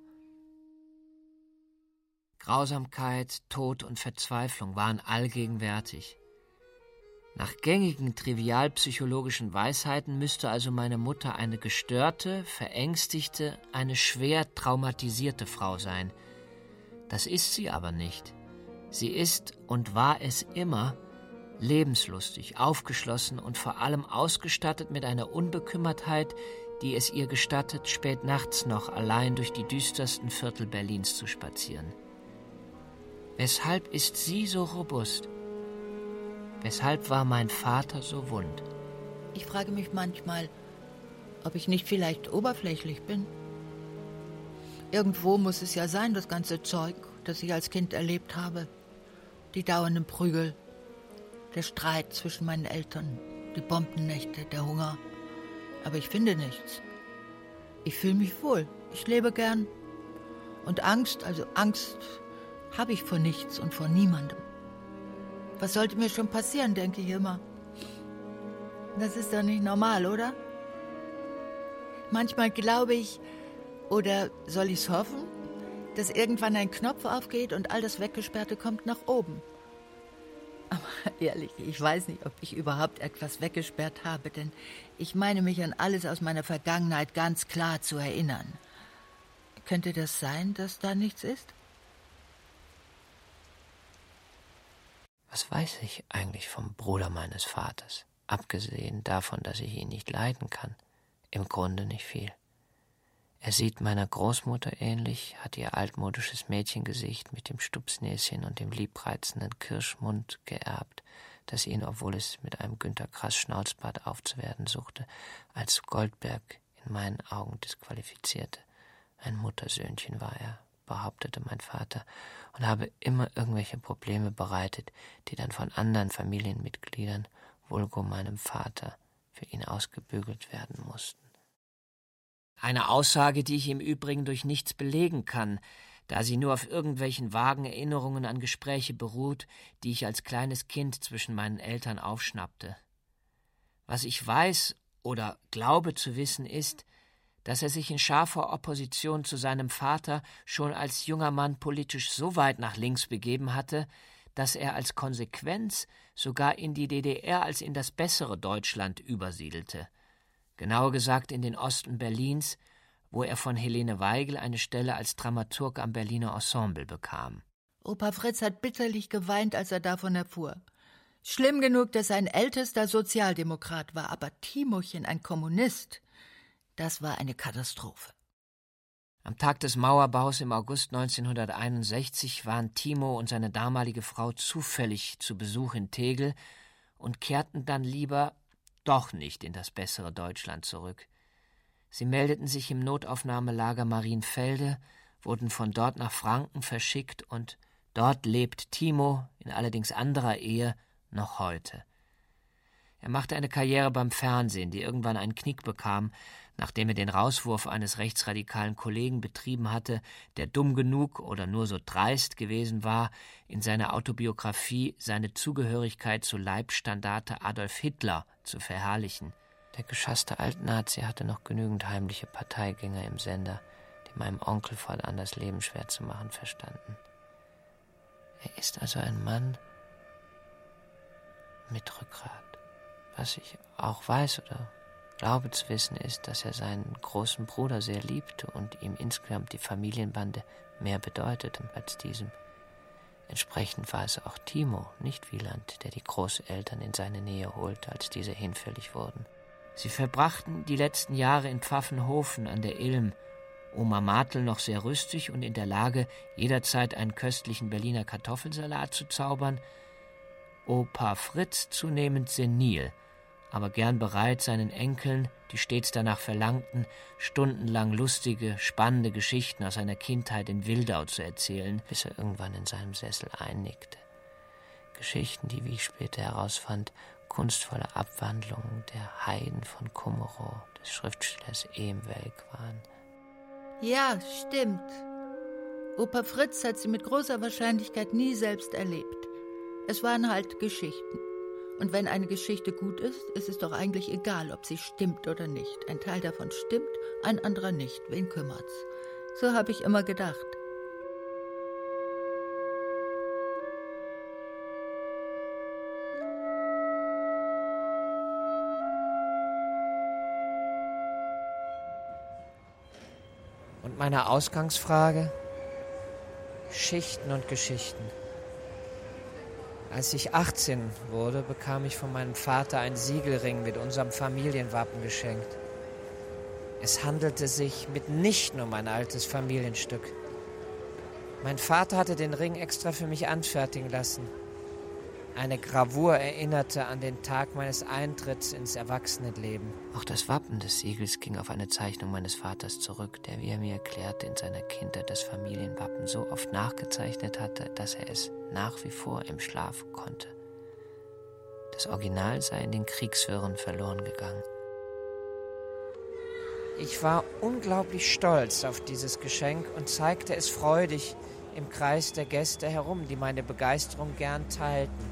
Grausamkeit, Tod und Verzweiflung waren allgegenwärtig. Nach gängigen trivialpsychologischen Weisheiten müsste also meine Mutter eine gestörte, verängstigte, eine schwer traumatisierte Frau sein. Das ist sie aber nicht. Sie ist und war es immer lebenslustig, aufgeschlossen und vor allem ausgestattet mit einer Unbekümmertheit, die es ihr gestattet, spät nachts noch allein durch die düstersten Viertel Berlins zu spazieren. Weshalb ist sie so robust? Weshalb war mein Vater so wund? Ich frage mich manchmal, ob ich nicht vielleicht oberflächlich bin. Irgendwo muss es ja sein, das ganze Zeug, das ich als Kind erlebt habe. Die dauernden Prügel, der Streit zwischen meinen Eltern, die Bombennächte, der Hunger. Aber ich finde nichts. Ich fühle mich wohl, ich lebe gern. Und Angst habe ich vor nichts und vor niemandem. Was sollte mir schon passieren, denke ich immer. Das ist doch nicht normal, oder? Manchmal glaube ich, oder soll ich es hoffen, dass irgendwann ein Knopf aufgeht und all das Weggesperrte kommt nach oben. Aber ehrlich, ich weiß nicht, ob ich überhaupt etwas weggesperrt habe, denn ich meine mich an alles aus meiner Vergangenheit ganz klar zu erinnern. Könnte das sein, dass da nichts ist? Was weiß ich eigentlich vom Bruder meines Vaters? Abgesehen davon, dass ich ihn nicht leiden kann. Im Grunde nicht viel. Er sieht meiner Großmutter ähnlich, hat ihr altmodisches Mädchengesicht mit dem Stupsnäschen und dem liebreizenden Kirschmund geerbt, das ihn, obwohl es mit einem Günter Grass Schnauzbart aufzuwerten suchte, als Goldberg in meinen Augen disqualifizierte. Ein Muttersöhnchen war er, behauptete mein Vater, und habe immer irgendwelche Probleme bereitet, die dann von anderen Familienmitgliedern, vulgo meinem Vater, für ihn ausgebügelt werden mussten. Eine Aussage, die ich im Übrigen durch nichts belegen kann, da sie nur auf irgendwelchen vagen Erinnerungen an Gespräche beruht, die ich als kleines Kind zwischen meinen Eltern aufschnappte. Was ich weiß oder glaube zu wissen ist, dass er sich in scharfer Opposition zu seinem Vater schon als junger Mann politisch so weit nach links begeben hatte, dass er als Konsequenz sogar in die DDR als in das bessere Deutschland übersiedelte. Genauer gesagt in den Osten Berlins, wo er von Helene Weigel eine Stelle als Dramaturg am Berliner Ensemble bekam. Opa Fritz hat bitterlich geweint, als er davon erfuhr. Schlimm genug, dass sein ältester Sozialdemokrat war, aber Timochen, ein Kommunist, das war eine Katastrophe. Am Tag des Mauerbaus im August 1961 waren Timo und seine damalige Frau zufällig zu Besuch in Tegel und kehrten dann lieber doch nicht in das bessere Deutschland zurück. Sie meldeten sich im Notaufnahmelager Marienfelde, wurden von dort nach Franken verschickt und dort lebt Timo, in allerdings anderer Ehe, noch heute. Er machte eine Karriere beim Fernsehen, die irgendwann einen Knick bekam, nachdem er den Rauswurf eines rechtsradikalen Kollegen betrieben hatte, der dumm genug oder nur so dreist gewesen war, in seiner Autobiografie seine Zugehörigkeit zu Leibstandarte Adolf Hitler zu verherrlichen. Der geschasste Altnazi hatte noch genügend heimliche Parteigänger im Sender, die meinem Onkel fortan das Leben schwer zu machen verstanden. Er ist also ein Mann mit Rückgrat. Was ich auch weiß oder glaube zu wissen, ist, dass er seinen großen Bruder sehr liebte und ihm insgesamt die Familienbande mehr bedeutete als diesem. Entsprechend war es auch Timo, nicht Wieland, der die Großeltern in seine Nähe holte, als diese hinfällig wurden. Sie verbrachten die letzten Jahre in Pfaffenhofen an der Ilm, Oma Martel noch sehr rüstig und in der Lage, jederzeit einen köstlichen Berliner Kartoffelsalat zu zaubern, Opa Fritz zunehmend senil, aber gern bereit, seinen Enkeln, die stets danach verlangten, stundenlang lustige, spannende Geschichten aus seiner Kindheit in Wildau zu erzählen, bis er irgendwann in seinem Sessel einnickte. Geschichten, die, wie ich später herausfand, kunstvolle Abwandlungen der Heiden von Kummerow, des Schriftstellers Ehmwelk waren. Ja, stimmt. Opa Fritz hat sie mit großer Wahrscheinlichkeit nie selbst erlebt. Es waren halt Geschichten. Und wenn eine Geschichte gut ist, ist es doch eigentlich egal, ob sie stimmt oder nicht. Ein Teil davon stimmt, ein anderer nicht. Wen kümmert's? So habe ich immer gedacht. Und meine Ausgangsfrage? Geschichten und Geschichten. Als ich 18 wurde, bekam ich von meinem Vater einen Siegelring mit unserem Familienwappen geschenkt. Es handelte sich mitnichten um ein altes Familienstück. Mein Vater hatte den Ring extra für mich anfertigen lassen. Eine Gravur erinnerte an den Tag meines Eintritts ins Erwachsenenleben. Auch das Wappen des Siegels ging auf eine Zeichnung meines Vaters zurück, der, wie er mir erklärte, in seiner Kindheit das Familienwappen so oft nachgezeichnet hatte, dass er es nach wie vor im Schlaf konnte. Das Original sei in den Kriegswirren verloren gegangen. Ich war unglaublich stolz auf dieses Geschenk und zeigte es freudig im Kreis der Gäste herum, die meine Begeisterung gern teilten.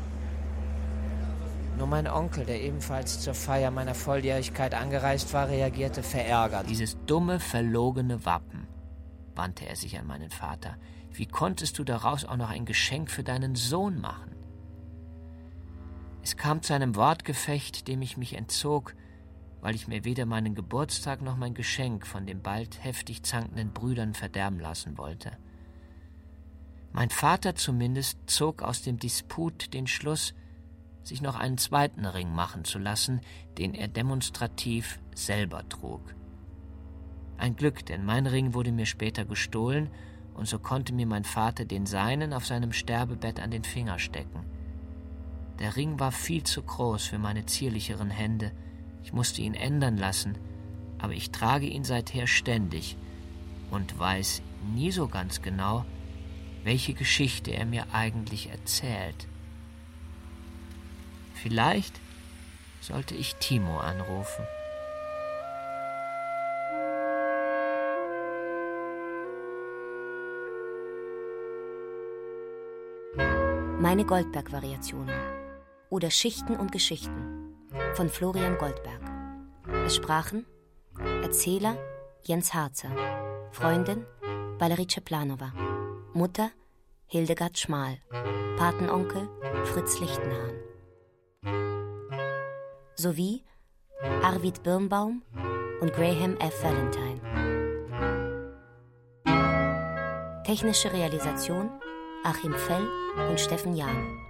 Nur mein Onkel, der ebenfalls zur Feier meiner Volljährigkeit angereist war, reagierte verärgert. Dieses dumme, verlogene Wappen, wandte er sich an meinen Vater. Wie konntest du daraus auch noch ein Geschenk für deinen Sohn machen? Es kam zu einem Wortgefecht, dem ich mich entzog, weil ich mir weder meinen Geburtstag noch mein Geschenk von den bald heftig zankenden Brüdern verderben lassen wollte. Mein Vater zumindest zog aus dem Disput den Schluss, sich noch einen zweiten Ring machen zu lassen, den er demonstrativ selber trug. Ein Glück, denn mein Ring wurde mir später gestohlen, und so konnte mir mein Vater den seinen auf seinem Sterbebett an den Finger stecken. Der Ring war viel zu groß für meine zierlicheren Hände. Ich musste ihn ändern lassen, aber ich trage ihn seither ständig und weiß nie so ganz genau, welche Geschichte er mir eigentlich erzählt. Vielleicht sollte ich Timo anrufen. Meine Goldberg-Variationen oder Schichten und Geschichten von Florian Goldberg. Es sprachen Erzähler Jens Harzer, Freundin Valerie Czeplanova, Mutter Hildegard Schmal, Patenonkel Fritz Lichtenhahn. Sowie Arvid Birnbaum und Graham F. Valentine. Technische Realisation Achim Fell und Steffen Jahn.